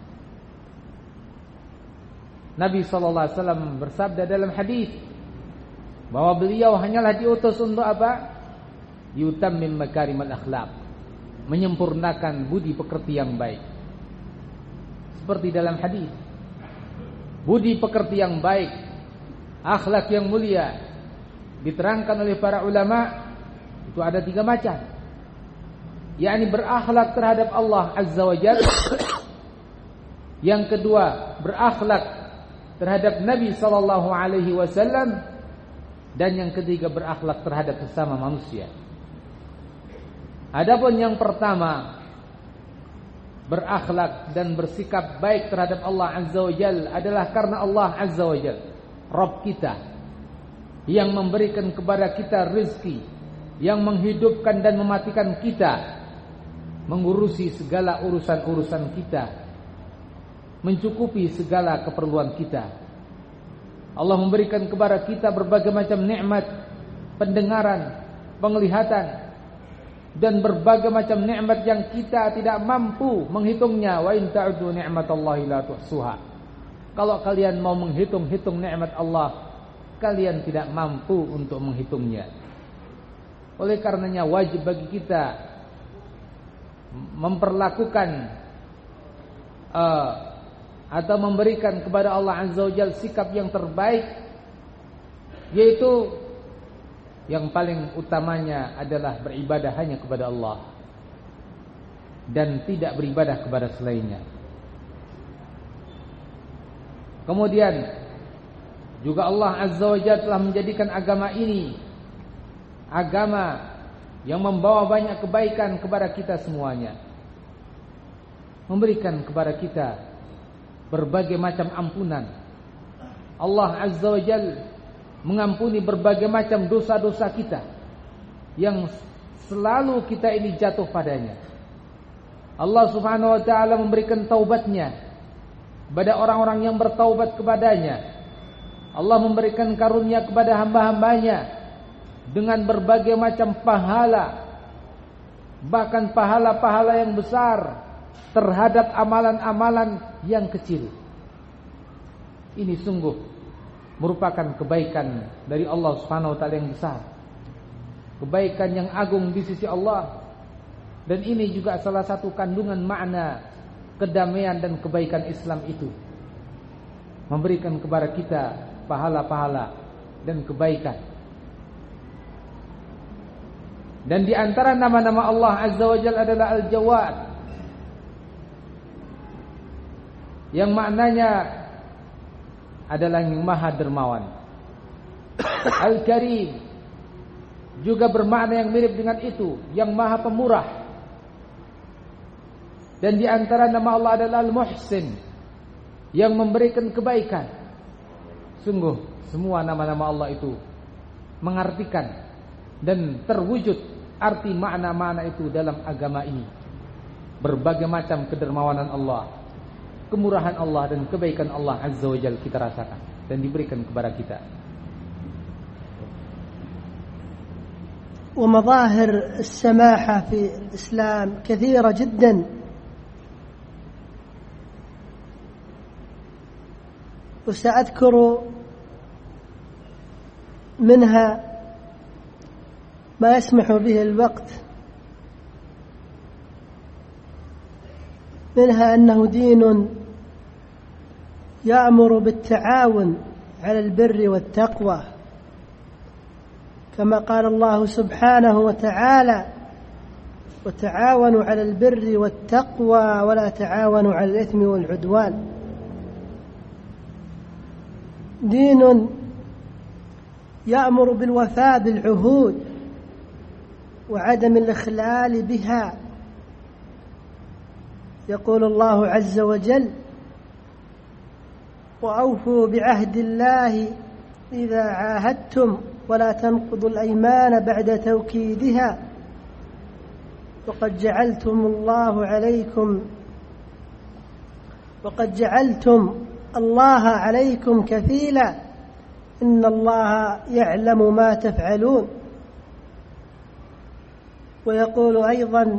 Nabi SAW bersabda dalam hadis bahwa beliau hanyalah diutus untuk apa? Yutammim makarimal akhlaq, menyempurnakan budi pekerti yang baik. Seperti dalam hadis, budi pekerti yang baik, akhlak yang mulia, diterangkan oleh para ulama itu ada 3 macam. yakni berakhlak terhadap Allah Azza wa Jalla. Yang kedua, berakhlak terhadap Nabi sallallahu alaihi wasallam, dan yang ketiga berakhlak terhadap sesama manusia. Adapun yang pertama, berakhlak dan bersikap baik terhadap Allah Azza wa Jalla adalah karena Allah Azza wa Jalla, Rabb kita, yang memberikan kepada kita rezeki, yang menghidupkan dan mematikan kita, mengurusi segala urusan-urusan kita, mencukupi segala keperluan kita. Allah memberikan kepada kita berbagai macam nikmat, pendengaran, penglihatan, dan berbagai macam nikmat yang kita tidak mampu menghitungnya. Wa in ta'uddu ni'matallahi la tuhsuha. Kalau kalian mau menghitung-hitung nikmat Allah, kalian tidak mampu untuk menghitungnya. Oleh karenanya wajib bagi kita memperlakukan atau memberikan kepada Allah Azza wa Jalla sikap yang terbaik, yaitu yang paling utamanya adalah beribadah hanya kepada Allah dan tidak beribadah kepada selainnya. Kemudian juga Allah Azza wa Jalla telah menjadikan agama ini agama yang membawa banyak kebaikan kepada kita semuanya, memberikan kepada kita berbagai macam ampunan. Allah Azza wa Jalla mengampuni berbagai macam dosa-dosa kita yang selalu kita ini jatuh padanya. Allah Subhanahu wa ta'ala memberikan taubatnya kepada orang-orang yang bertaubat kepadanya. Allah memberikan karunia kepada hamba-hambanya dengan berbagai macam pahala, bahkan pahala-pahala yang besar terhadap amalan-amalan yang kecil. Ini sungguh merupakan kebaikan dari Allah Subhanahu wa ta'ala yang besar, kebaikan yang agung di sisi Allah. Dan ini juga salah satu kandungan makna kedamaian dan kebaikan Islam itu, memberikan kepada kita pahala-pahala dan kebaikan. Dan di antara nama-nama Allah Azza wa Jalla adalah Al-Jawad, yang maknanya adalah yang maha dermawan. Al-Karim juga bermakna yang mirip dengan itu, yang maha pemurah. Dan di antara nama Allah adalah Al-Muhsin, yang memberikan kebaikan. Sungguh semua nama-nama Allah itu mengartikan dan terwujud arti makna-makna itu dalam agama ini. Berbagai macam kedermawanan Allah, kemurahan Allah dan kebaikan Allah Azza wa Jalla kita rasakan dan diberikan kepada kita. ومظاهر السماحة في الإسلام كثيرة جدا، وسأذكر منها ما يسمح به الوقت. منها أنه دين يأمر بالتعاون على البر والتقوى، كما قال الله سبحانه وتعالى: وتعاونوا على البر والتقوى ولا تعاونوا على الإثم والعدوان. دين يأمر بالوفاء بالعهود وعدم الإخلال بها. يقول الله عز وجل: وأوفوا بعهد الله إذا عاهدتم ولا تنقضوا الأيمان بعد توكيدها وقد جعلتم الله عليكم كفيلا إن الله يعلم ما تفعلون. ويقول أيضا: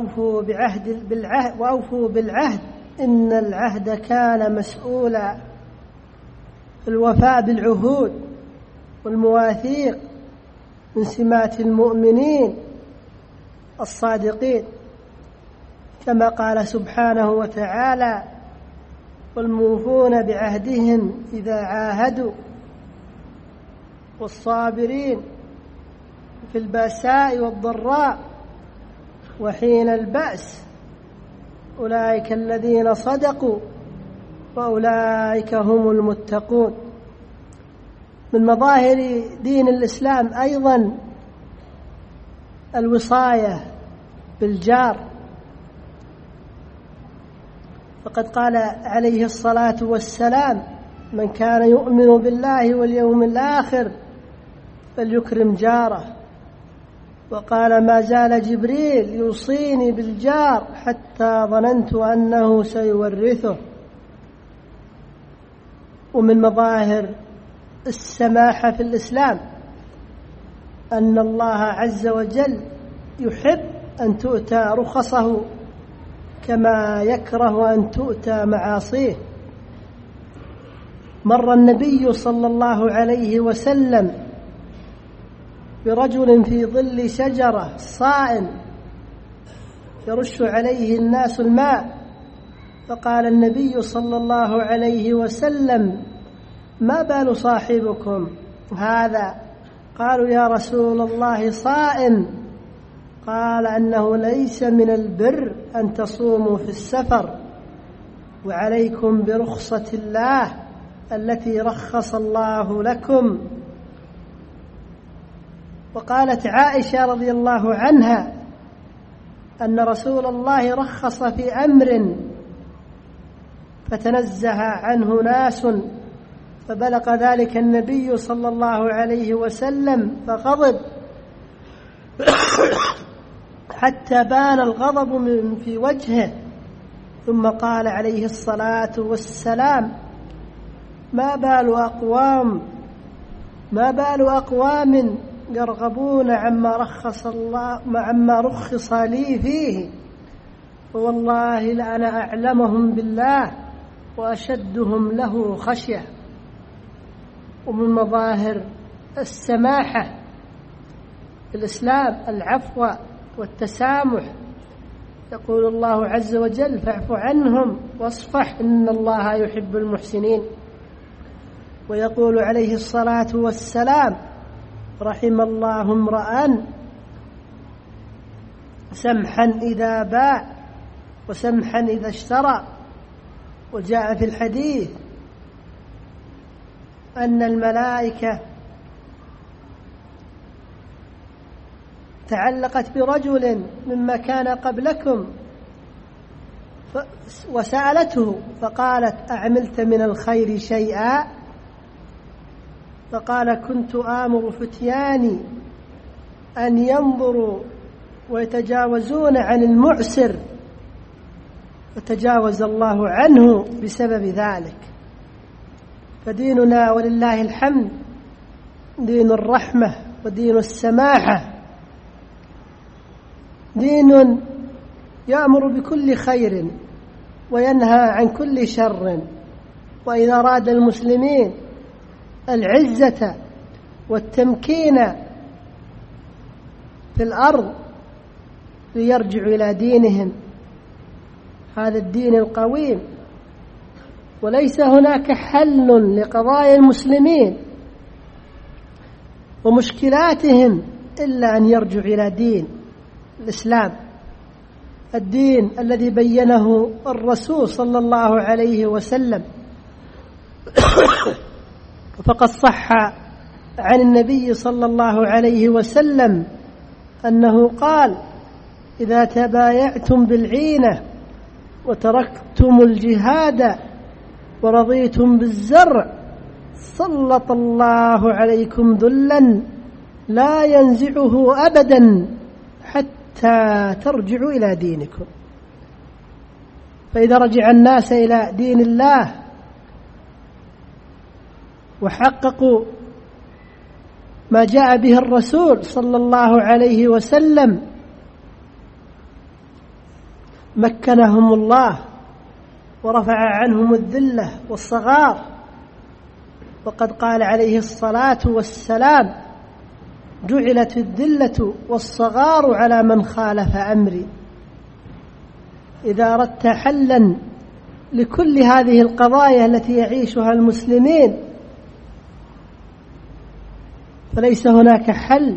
وأوفوا بالعهد إن العهد كان مسؤولا. الوفاء بالعهود والمواثيق من سمات المؤمنين الصادقين، كما قال سبحانه وتعالى: والموفون بعهدهم إذا عاهدوا والصابرين في البأساء والضراء وحين البأس أولئك الذين صدقوا وأولئك هم المتقون. من مظاهر دين الإسلام أيضا الوصاية بالجار، فقد قال عليه الصلاة والسلام: من كان يؤمن بالله واليوم الآخر فليكرم جاره. وقال: ما زال جبريل يوصيني بالجار حتى ظننت أنه سيورثه. ومن مظاهر السماحة في الإسلام أن الله عز وجل يحب أن تؤتى رخصه كما يكره أن تؤتى معاصيه. مر النبي صلى الله عليه وسلم برجل في ظل شجرة صائم يرش عليه الناس الماء، فقال النبي صلى الله عليه وسلم: ما بال صاحبكم هذا؟ قالوا: يا رسول الله صائم. قال: أنه ليس من البر أن تصوموا في السفر، وعليكم برخصة الله التي رخص الله لكم. وقالت عائشة رضي الله عنها أن رسول الله رخص في أمر فتنزه عنه ناس، فبلغ ذلك النبي صلى الله عليه وسلم فغضب حتى بان الغضب من في وجهه، ثم قال عليه الصلاة والسلام: ما بال أقوام يرغبون عما رخص لي فيه، والله لأنا أعلمهم بالله وأشدهم له خشية. ومن مظاهر السماحة في الإسلام العفو والتسامح. يقول الله عز وجل: فاعف عنهم واصفح إن الله يحب المحسنين. ويقول عليه الصلاة والسلام: رحم الله امرأ سمحا إذا باع وسمحا إذا اشترى. وجاء في الحديث أن الملائكة تعلقت برجل مما كان قبلكم وسألته فقالت: أعملت من الخير شيئا؟ فقال: كنت آمر فتياني أن ينظروا ويتجاوزون عن المعسر، فتجاوز الله عنه بسبب ذلك. فديننا ولله الحمد دين الرحمة ودين السماحة دين يأمر بكل خير وينهى عن كل شر، وإذا أراد المسلمين العزة والتمكين في الأرض ليرجعوا إلى دينهم، هذا الدين القويم. وليس هناك حل لقضايا المسلمين ومشكلاتهم إلا أن يرجعوا إلى دين الإسلام، الدين الذي بينه الرسول صلى الله عليه وسلم. فقد صح عن النبي صلى الله عليه وسلم أنه قال: إذا تبايعتم بالعينة وتركتم الجهاد ورضيتم بالزرع سلط الله عليكم ذلا لا ينزعه أبدا حتى ترجعوا إلى دينكم. فإذا رجع الناس إلى دين الله وحققوا ما جاء به الرسول صلى الله عليه وسلم مكنهم الله ورفع عنهم الذلة والصغار. وقد قال عليه الصلاة والسلام: جعلت الذلة والصغار على من خالف أمري. إذا أردت حلا لكل هذه القضايا التي يعيشها المسلمين فليس هناك حل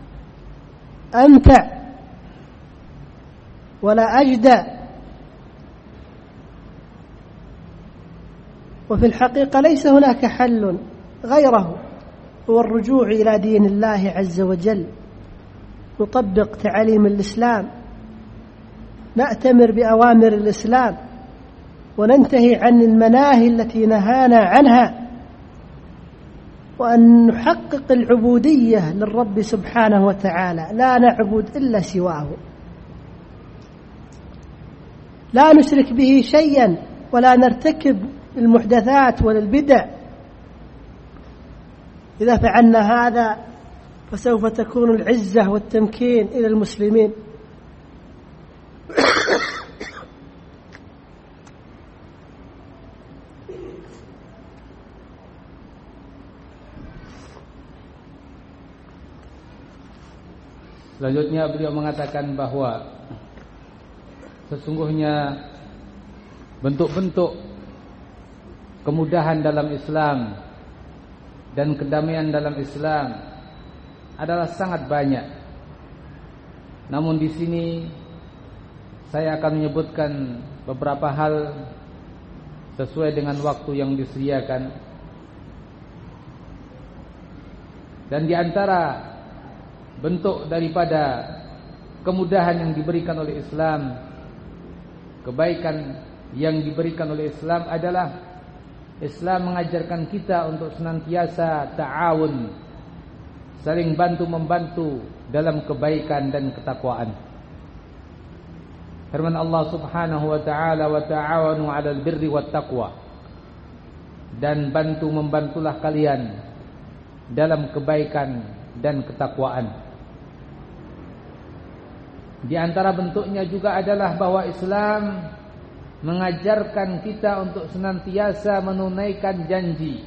أمتع ولا أجدى. وفي الحقيقة ليس هناك حل غيره، هو الرجوع إلى دين الله عز وجل، نطبق تعاليم الإسلام، نأتمر بأوامر الإسلام، وننتهي عن المناهي التي نهانا عنها، وأن نحقق العبودية للرب سبحانه وتعالى، لا نعبد إلا سواه، لا نشرك به شيئا ولا نرتكب المحدثات ولا البدع. إذا فعلنا هذا فسوف تكون العزة والتمكين إلى المسلمين. Selanjutnya beliau mengatakan bahwa sesungguhnya bentuk-bentuk kemudahan dalam Islam dan kedamaian dalam Islam adalah sangat banyak. Namun di sini saya akan menyebutkan beberapa hal sesuai dengan waktu yang disediakan. Dan di antara bentuk daripada kemudahan yang diberikan oleh Islam, kebaikan yang diberikan oleh Islam adalah Islam mengajarkan kita untuk senantiasa ta'awun, saling bantu-membantu dalam kebaikan dan ketakwaan. Firman Allah Subhanahu wa taala, "Wa ta'awanu 'alal birri wat taqwa." Dan bantu-membantulah kalian dalam kebaikan dan ketakwaan. Di antara bentuknya juga adalah bahwa Islam mengajarkan kita untuk senantiasa menunaikan janji.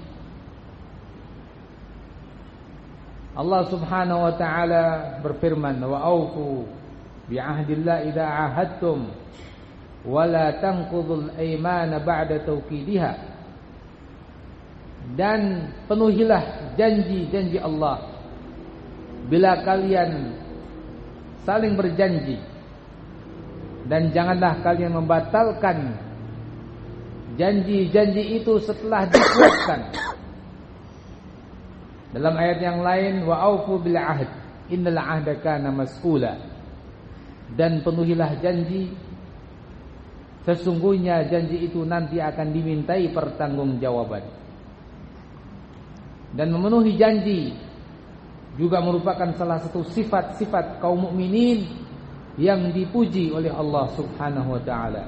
Allah Subhanahu wa taala berfirman, "Wa aufu bi'ahdillah idza 'ahadtum wa la tanqudhul aymana ba'da tawkidiha." Dan penuhilah janji-janji Allah bila kalian saling berjanji, dan janganlah kalian membatalkan janji-janji itu setelah dikuatkan. Dalam ayat yang lain, wa aufu bil ahd innal ahda kana mas'ula. Dan penuhilah janji, sesungguhnya janji itu nanti akan dimintai pertanggungjawaban. Dan memenuhi janji juga merupakan salah satu sifat-sifat kaum mukminin yang dipuji oleh Allah Subhanahu wa taala.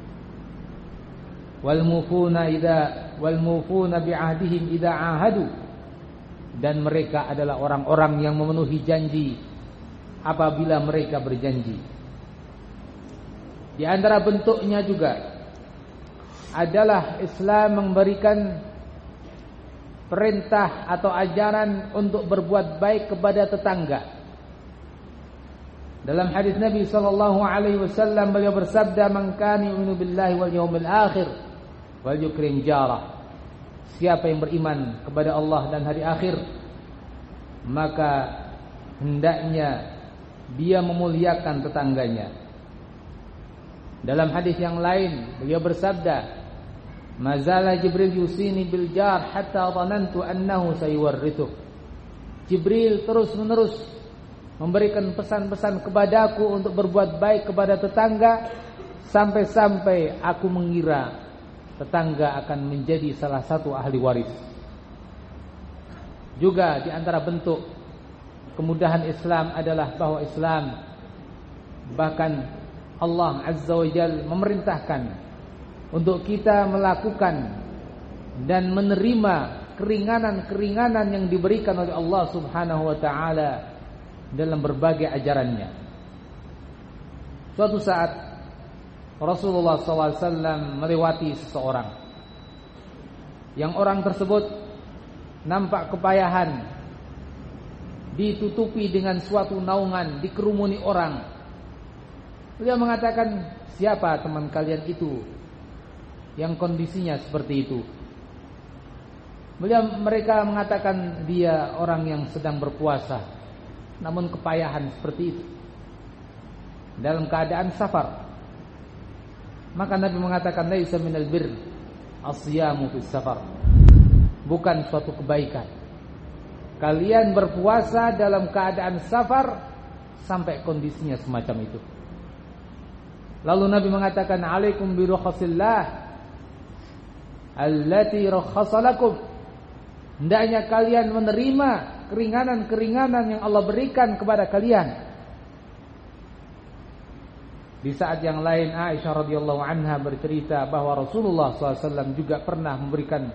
Wal mufuna bi'ahdihim idza ahadu. Dan mereka adalah orang-orang yang memenuhi janji apabila mereka berjanji. Di antara bentuknya juga adalah Islam memberikan perintah atau ajaran untuk berbuat baik kepada tetangga. Dalam hadis Nabi sallallahu alaihi wasallam beliau bersabda, "Man kana yu'minu billahi wal yawmil akhir wal yukrim jarah." Siapa yang beriman kepada Allah dan hari akhir, maka hendaknya dia memuliakan tetangganya. Dalam hadis yang lain beliau bersabda, "Mazala Jibril yusini bil jar hatta dhanantu annahu sayuwarrithu." Jibril terus-menerus memberikan pesan-pesan kepadaku untuk berbuat baik kepada tetangga, sampai-sampai aku mengira tetangga akan menjadi salah satu ahli waris. Juga di antara bentuk kemudahan Islam adalah bahwa Islam, bahkan Allah Azza wa Jalla memerintahkan untuk kita melakukan dan menerima keringanan-keringanan yang diberikan oleh Allah Subhanahu wa taala dalam berbagai ajarannya. Suatu saat Rasulullah SAW melewati seseorang yang orang tersebut nampak kepayahan, ditutupi dengan suatu naungan, dikerumuni orang. Beliau mengatakan, "Siapa teman kalian itu yang kondisinya seperti itu?" Mereka mengatakan, "Dia orang yang sedang berpuasa, namun kepayahan seperti itu, dalam keadaan safar." Maka Nabi mengatakan, "Laisa minal birr as-siyamu fis safar." Bukan suatu kebaikan kalian berpuasa dalam keadaan safar sampai kondisinya semacam itu. Lalu Nabi mengatakan, "Alaikum bi rukhasillah allati rakhasa lakum." Hendaknya kalian menerima keringanan-keringanan yang Allah berikan kepada kalian. Di saat yang lain Aisyah radhiyallahu anha bercerita bahwa Rasulullah SAW juga pernah memberikan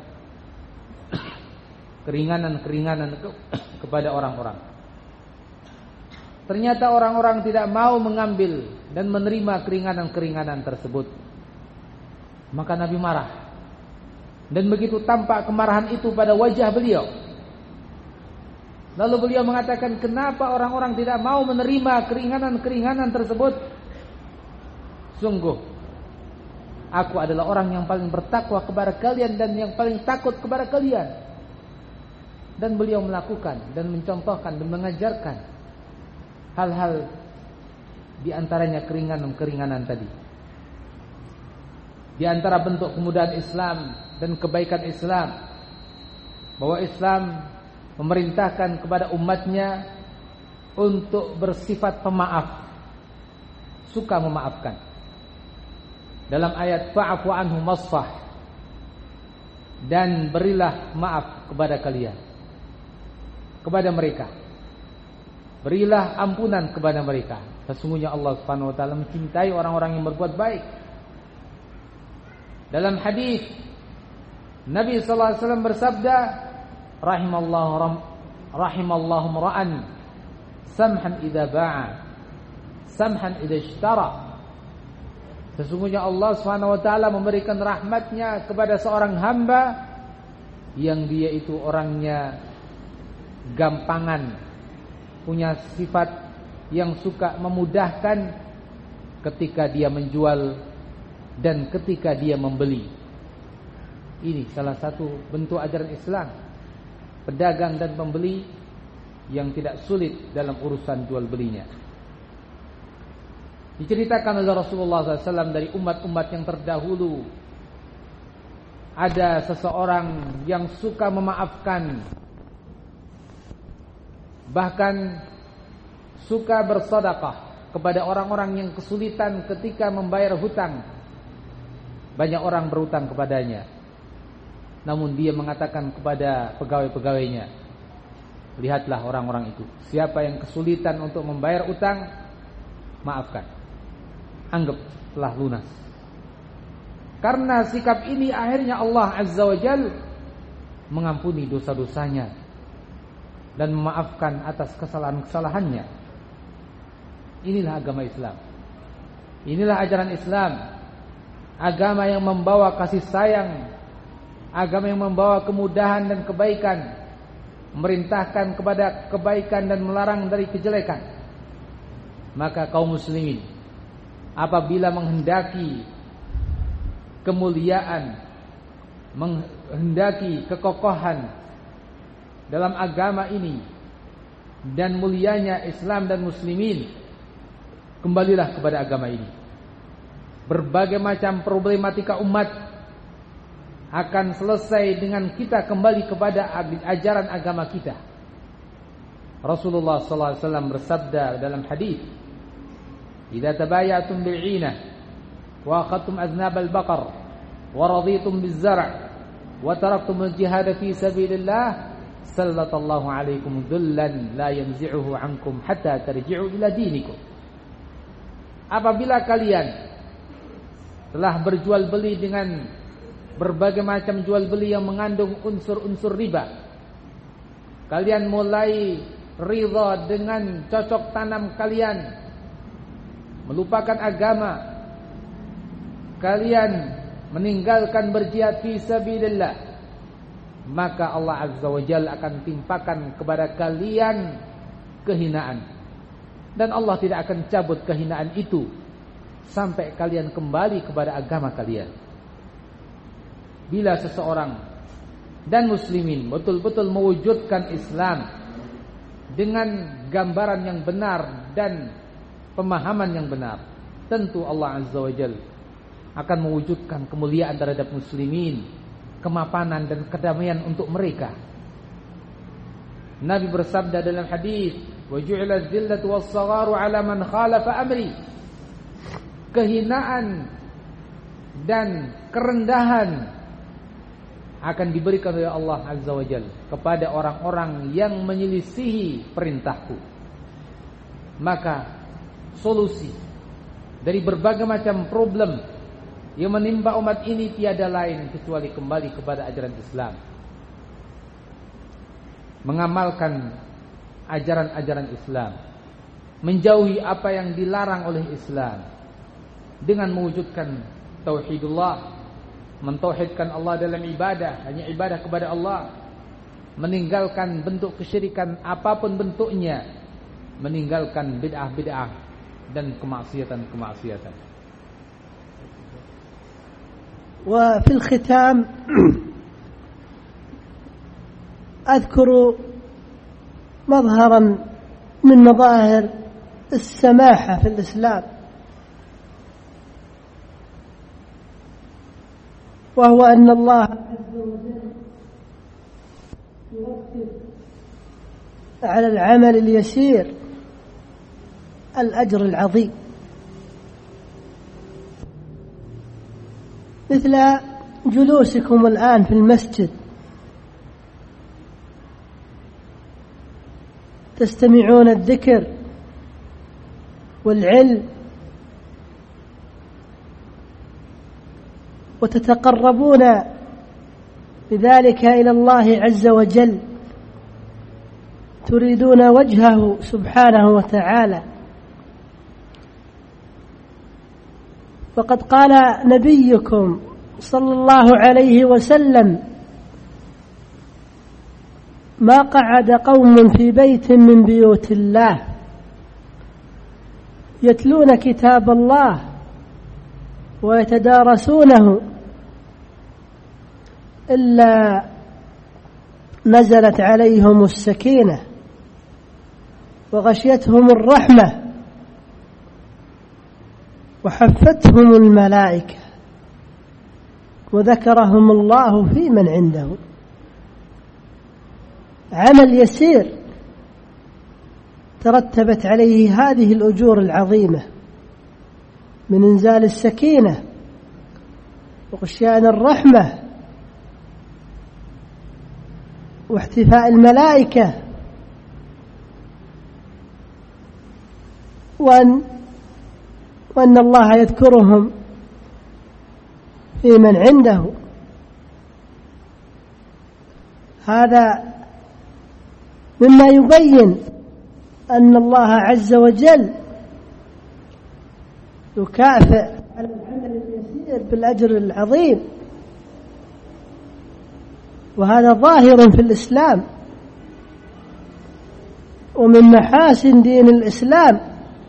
keringanan-keringanan kepada orang-orang. Ternyata orang-orang tidak mau mengambil dan menerima keringanan-keringanan tersebut. Maka Nabi marah. Dan begitu tampak kemarahan itu pada wajah beliau. Lalu beliau mengatakan, "Kenapa orang-orang tidak mau menerima keringanan-keringanan tersebut? Sungguh, aku adalah orang yang paling bertakwa kepada kalian dan yang paling takut kepada kalian." Dan beliau melakukan dan mencontohkan dan mengajarkan hal-hal di antaranya keringanan-keringanan tadi. Di antara bentuk kemudahan Islam dan kebaikan Islam, bahwa Islam memerintahkan kepada umatnya untuk bersifat pemaaf, suka memaafkan. Dalam ayat fa'fu anhum wasfah, dan berilah maaf kepada kalian, kepada mereka, berilah ampunan kepada mereka. Sesungguhnya Allah Subhanahu wa taala mencintai orang-orang yang berbuat baik. Dalam hadis Nabi sallallahu alaihi wasallam bersabda, rahimallahu ra'an samhan idza ba'a samhan idza ishtara. Sesungguhnya Allah Subhanahu wa taala memberikan rahmatnya kepada seorang hamba yang dia itu orangnya gampangan, punya sifat yang suka memudahkan ketika dia menjual dan ketika dia membeli. Ini salah satu bentuk ajaran Islam, pedagang dan pembeli yang tidak sulit dalam urusan jual belinya. Diceritakan oleh Rasulullah SAW dari umat-umat yang terdahulu, ada seseorang yang suka memaafkan, bahkan suka bersedekah kepada orang-orang yang kesulitan ketika membayar hutang. Banyak orang berhutang kepadanya, namun dia mengatakan kepada pegawai-pegawainya, "Lihatlah orang-orang itu, siapa yang kesulitan untuk membayar utang, maafkan, anggap telah lunas." Karena sikap ini akhirnya Allah Azza wa Jalla mengampuni dosa-dosanya dan memaafkan atas kesalahan-kesalahannya. Inilah agama Islam Inilah ajaran Islam, agama yang membawa kasih sayang, agama yang membawa kemudahan dan kebaikan, memerintahkan kepada kebaikan dan melarang dari kejelekan. Maka kaum muslimin apabila menghendaki kemuliaan, menghendaki kekokohan dalam agama ini dan mulianya Islam dan muslimin, kembalilah kepada agama ini. Berbagai macam problematika umat akan selesai dengan kita kembali kepada ajaran agama kita. Rasulullah SAW bersabda dalam hadis, "Idza tabayatum bil'inah wa akhadtum aznab al-baqar wa raditum biz-zar' wa taraktum al-jihad fi sabilillah, sallatallahu 'alaikum dhullan la yanzi'uhu 'ankum hatta tarji'u ila dinikum." Apabila kalian telah berjual beli dengan berbagai macam jual beli yang mengandung unsur-unsur riba, kalian mulai ridha dengan cocok tanam kalian, melupakan agama, kalian meninggalkan berjihad fi sabilillah, maka Allah Azza wa Jalla akan timpakan kepada kalian kehinaan, dan Allah tidak akan cabut kehinaan itu sampai kalian kembali kepada agama kalian. Bila seseorang dan muslimin betul-betul mewujudkan Islam dengan gambaran yang benar dan pemahaman yang benar, tentu Allah Azza wa Jalla akan mewujudkan kemuliaan terhadap muslimin, kemapanan dan kedamaian untuk mereka. Nabi bersabda dalam hadis, "Wa ju'ila dzillatu was-sagharu 'ala man khalafa amri." Kehinaan dan kerendahan akan diberikan oleh Allah Azza wa Jalla kepada orang-orang yang menyelisihi perintahku. Maka solusi dari berbagai macam problem yang menimpa umat ini tiada lain kecuali kembali kepada ajaran Islam, mengamalkan ajaran-ajaran Islam, menjauhi apa yang dilarang oleh Islam, dengan mewujudkan tauhidullah, mentauhidkan Allah dalam ibadah, hanya ibadah kepada Allah, meninggalkan bentuk kesyirikan apapun bentuknya, meninggalkan bid'ah-bid'ah dan kemaksiatan-kemaksiatan. Wa fil khitam adhkuru madharan min madahir as-samaha fil Islam, وهو أن الله عز وجل يرتب على العمل اليسير الأجر العظيم، مثل جلوسكم الآن في المسجد تستمعون الذكر والعلم وتتقربون بذلك إلى الله عز وجل، تريدون وجهه سبحانه وتعالى. فقد قال نبيكم صلى الله عليه وسلم: ما قعد قوم في بيت من بيوت الله يتلون كتاب الله ويتدارسونه إلا نزلت عليهم السكينة وغشيتهم الرحمة وحفتهم الملائكة وذكرهم الله في من عنده. عمل يسير ترتبت عليه هذه الأجور العظيمة من إنزال السكينة وغشيان الرحمة واحتفاء الملائكة، وأن الله يذكرهم في من عنده. هذا مما يبين أن الله عز وجل يكافئ على العمل اليسير بالأجر العظيم، وهذا ظاهر في الإسلام ومن محاسن دين الإسلام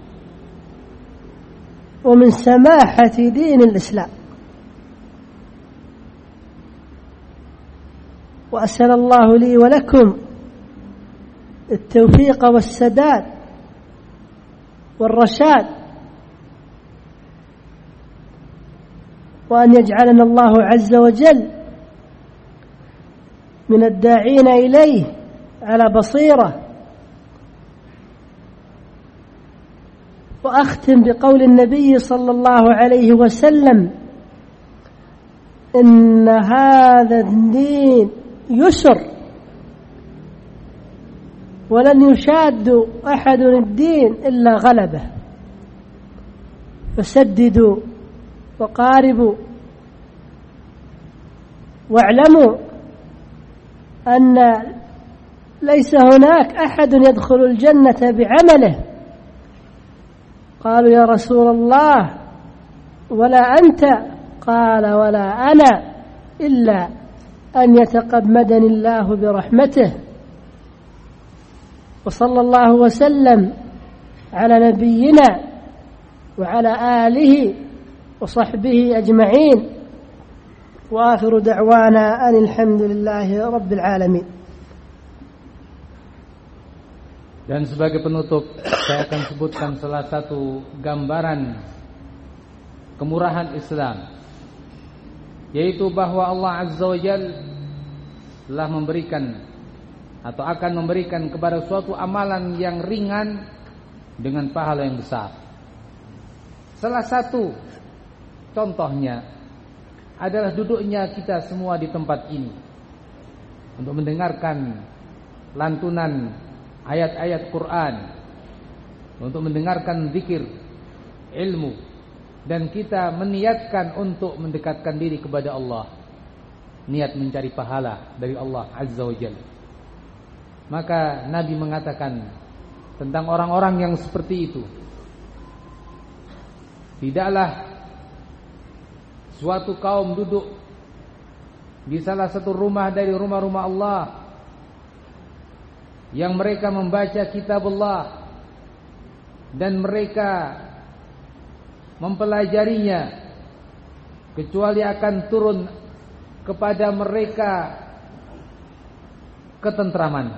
ومن سماحة دين الإسلام. وأسأل الله لي ولكم التوفيق والسداد والرشاد، وأن يجعلنا الله عز وجل من الداعين إليه على بصيرة. وأختم بقول النبي صلى الله عليه وسلم: إن هذا الدين يسر ولن يشاد أحد الدين إلا غلبه، فسددوا وقاربوا، واعلموا أن ليس هناك أحد يدخل الجنة بعمله. قالوا: يا رسول الله ولا أنت؟ قال: ولا أنا، إلا أن يتقمدني الله برحمته. وصلى الله وسلم على نبينا وعلى آله وصحبه أجمعين، وآخر دعوانا أن الحمد لله رب العالمين. Dan sebagai penutup, saya akan sebutkan salah satu gambaran kemurahan Islam, yaitu bahwa Allah Azza wa Jalla telah memberikan atau akan memberikan kepada suatu amalan yang ringan dengan pahala yang besar. Salah satu contohnya adalah duduknya kita semua di tempat ini untuk mendengarkan lantunan ayat-ayat Quran, untuk mendengarkan zikir, ilmu, dan kita meniatkan untuk mendekatkan diri kepada Allah, niat mencari pahala dari Allah Azza wa Jalla. Maka Nabi mengatakan tentang orang-orang yang seperti itu, tidaklah suatu kaum duduk di salah satu rumah dari rumah-rumah Allah yang mereka membaca kitab Allah dan mereka mempelajarinya, kecuali akan turun kepada mereka ketentraman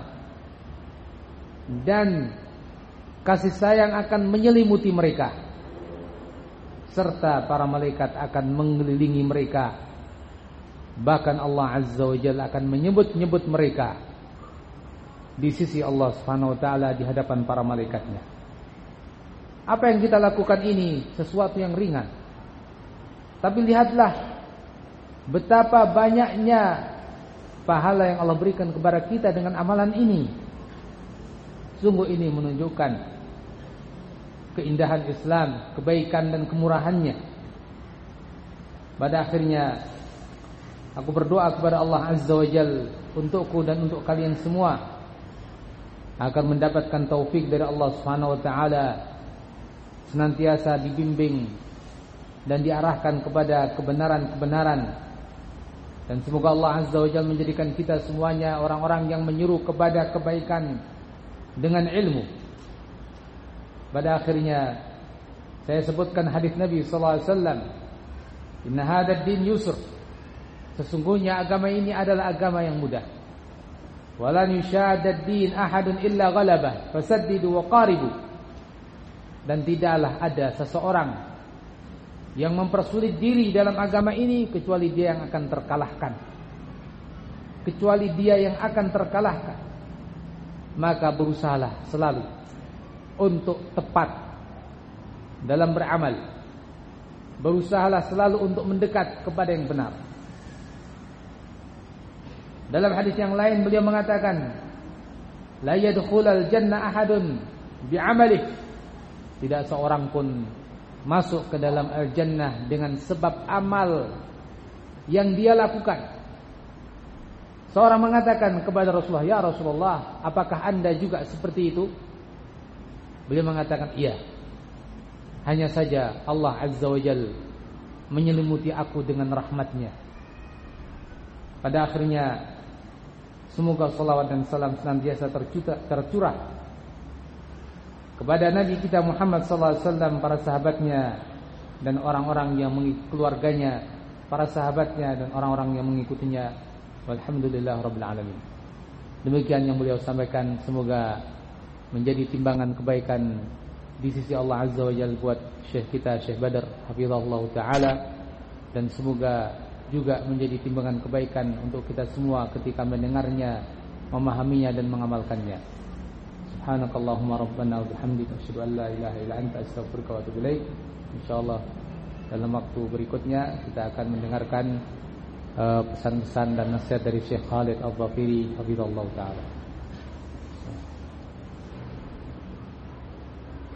dan kasih sayang akan menyelimuti mereka, serta para malaikat akan mengelilingi mereka. Bahkan Allah Azza wa Jalla akan menyebut-nyebut mereka di sisi Allah Subhanahu wa taala di hadapan para malaikatnya. Apa yang kita lakukan ini sesuatu yang ringan, tapi lihatlah betapa banyaknya pahala yang Allah berikan kepada kita dengan amalan ini. Sungguh ini menunjukkan keindahan Islam, kebaikan dan kemurahannya. Pada akhirnya aku berdoa kepada Allah Azza wa Jalla untukku dan untuk kalian semua agar mendapatkan taufik dari Allah Subhanahu wa taala, senantiasa dibimbing dan diarahkan kepada kebenaran-kebenaran. Dan semoga Allah Azza wa Jalla menjadikan kita semuanya orang-orang yang menyeru kepada kebaikan dengan ilmu. Pada akhirnya saya sebutkan hadis Nabi sallallahu alaihi wasallam, "Inna hadzal din yusr." Sesungguhnya agama ini adalah agama yang mudah. "Walan yushadad din ahadun illa ghalabah, fasaddidu wa qaribu." Dan tidaklah ada seseorang yang mempersulit diri dalam agama ini kecuali dia yang akan terkalahkan. Kecuali dia yang akan terkalahkan. Maka berusahalah selalu untuk tepat dalam beramal. Berusahalah selalu untuk mendekat kepada yang benar. Dalam hadis yang lain beliau mengatakan, "La yadkhulul jannah ahadun bi'amalihi." Tidak seorang pun masuk ke dalam al-jannah dengan sebab amal yang dia lakukan. Seorang mengatakan kepada Rasulullah, "Ya Rasulullah, apakah Anda juga seperti itu?" Beliau mengatakan, "Iya." Hanya saja Allah Azza wa Jalla menyelimuti aku dengan rahmatnya. Pada akhirnya semoga salawat dan salam senantiasa tercurah kepada Nabi kita Muhammad SAW, para sahabatnya dan orang-orang yang keluarganya, para sahabatnya dan orang-orang yang mengikutinya. Walhamdulillah Rabbil Alamin. Demikian yang beliau sampaikan, semoga menjadi timbangan kebaikan di sisi Allah Azza wa Jalla buat Syekh kita, Syekh Badr hafizahullah ta'ala, dan semoga juga menjadi timbangan kebaikan untuk kita semua ketika mendengarnya, memahaminya dan mengamalkannya. Subhanakallahumma rabbana wa bihamdika asyhadu an la ilaha illa anta astaghfiruka wa atubu ilaik. Insyaallah dalam waktu berikutnya kita akan mendengarkan pesan-pesan dan nasihat dari Syekh Khalid Al-Dhafiri hafizahullah ta'ala.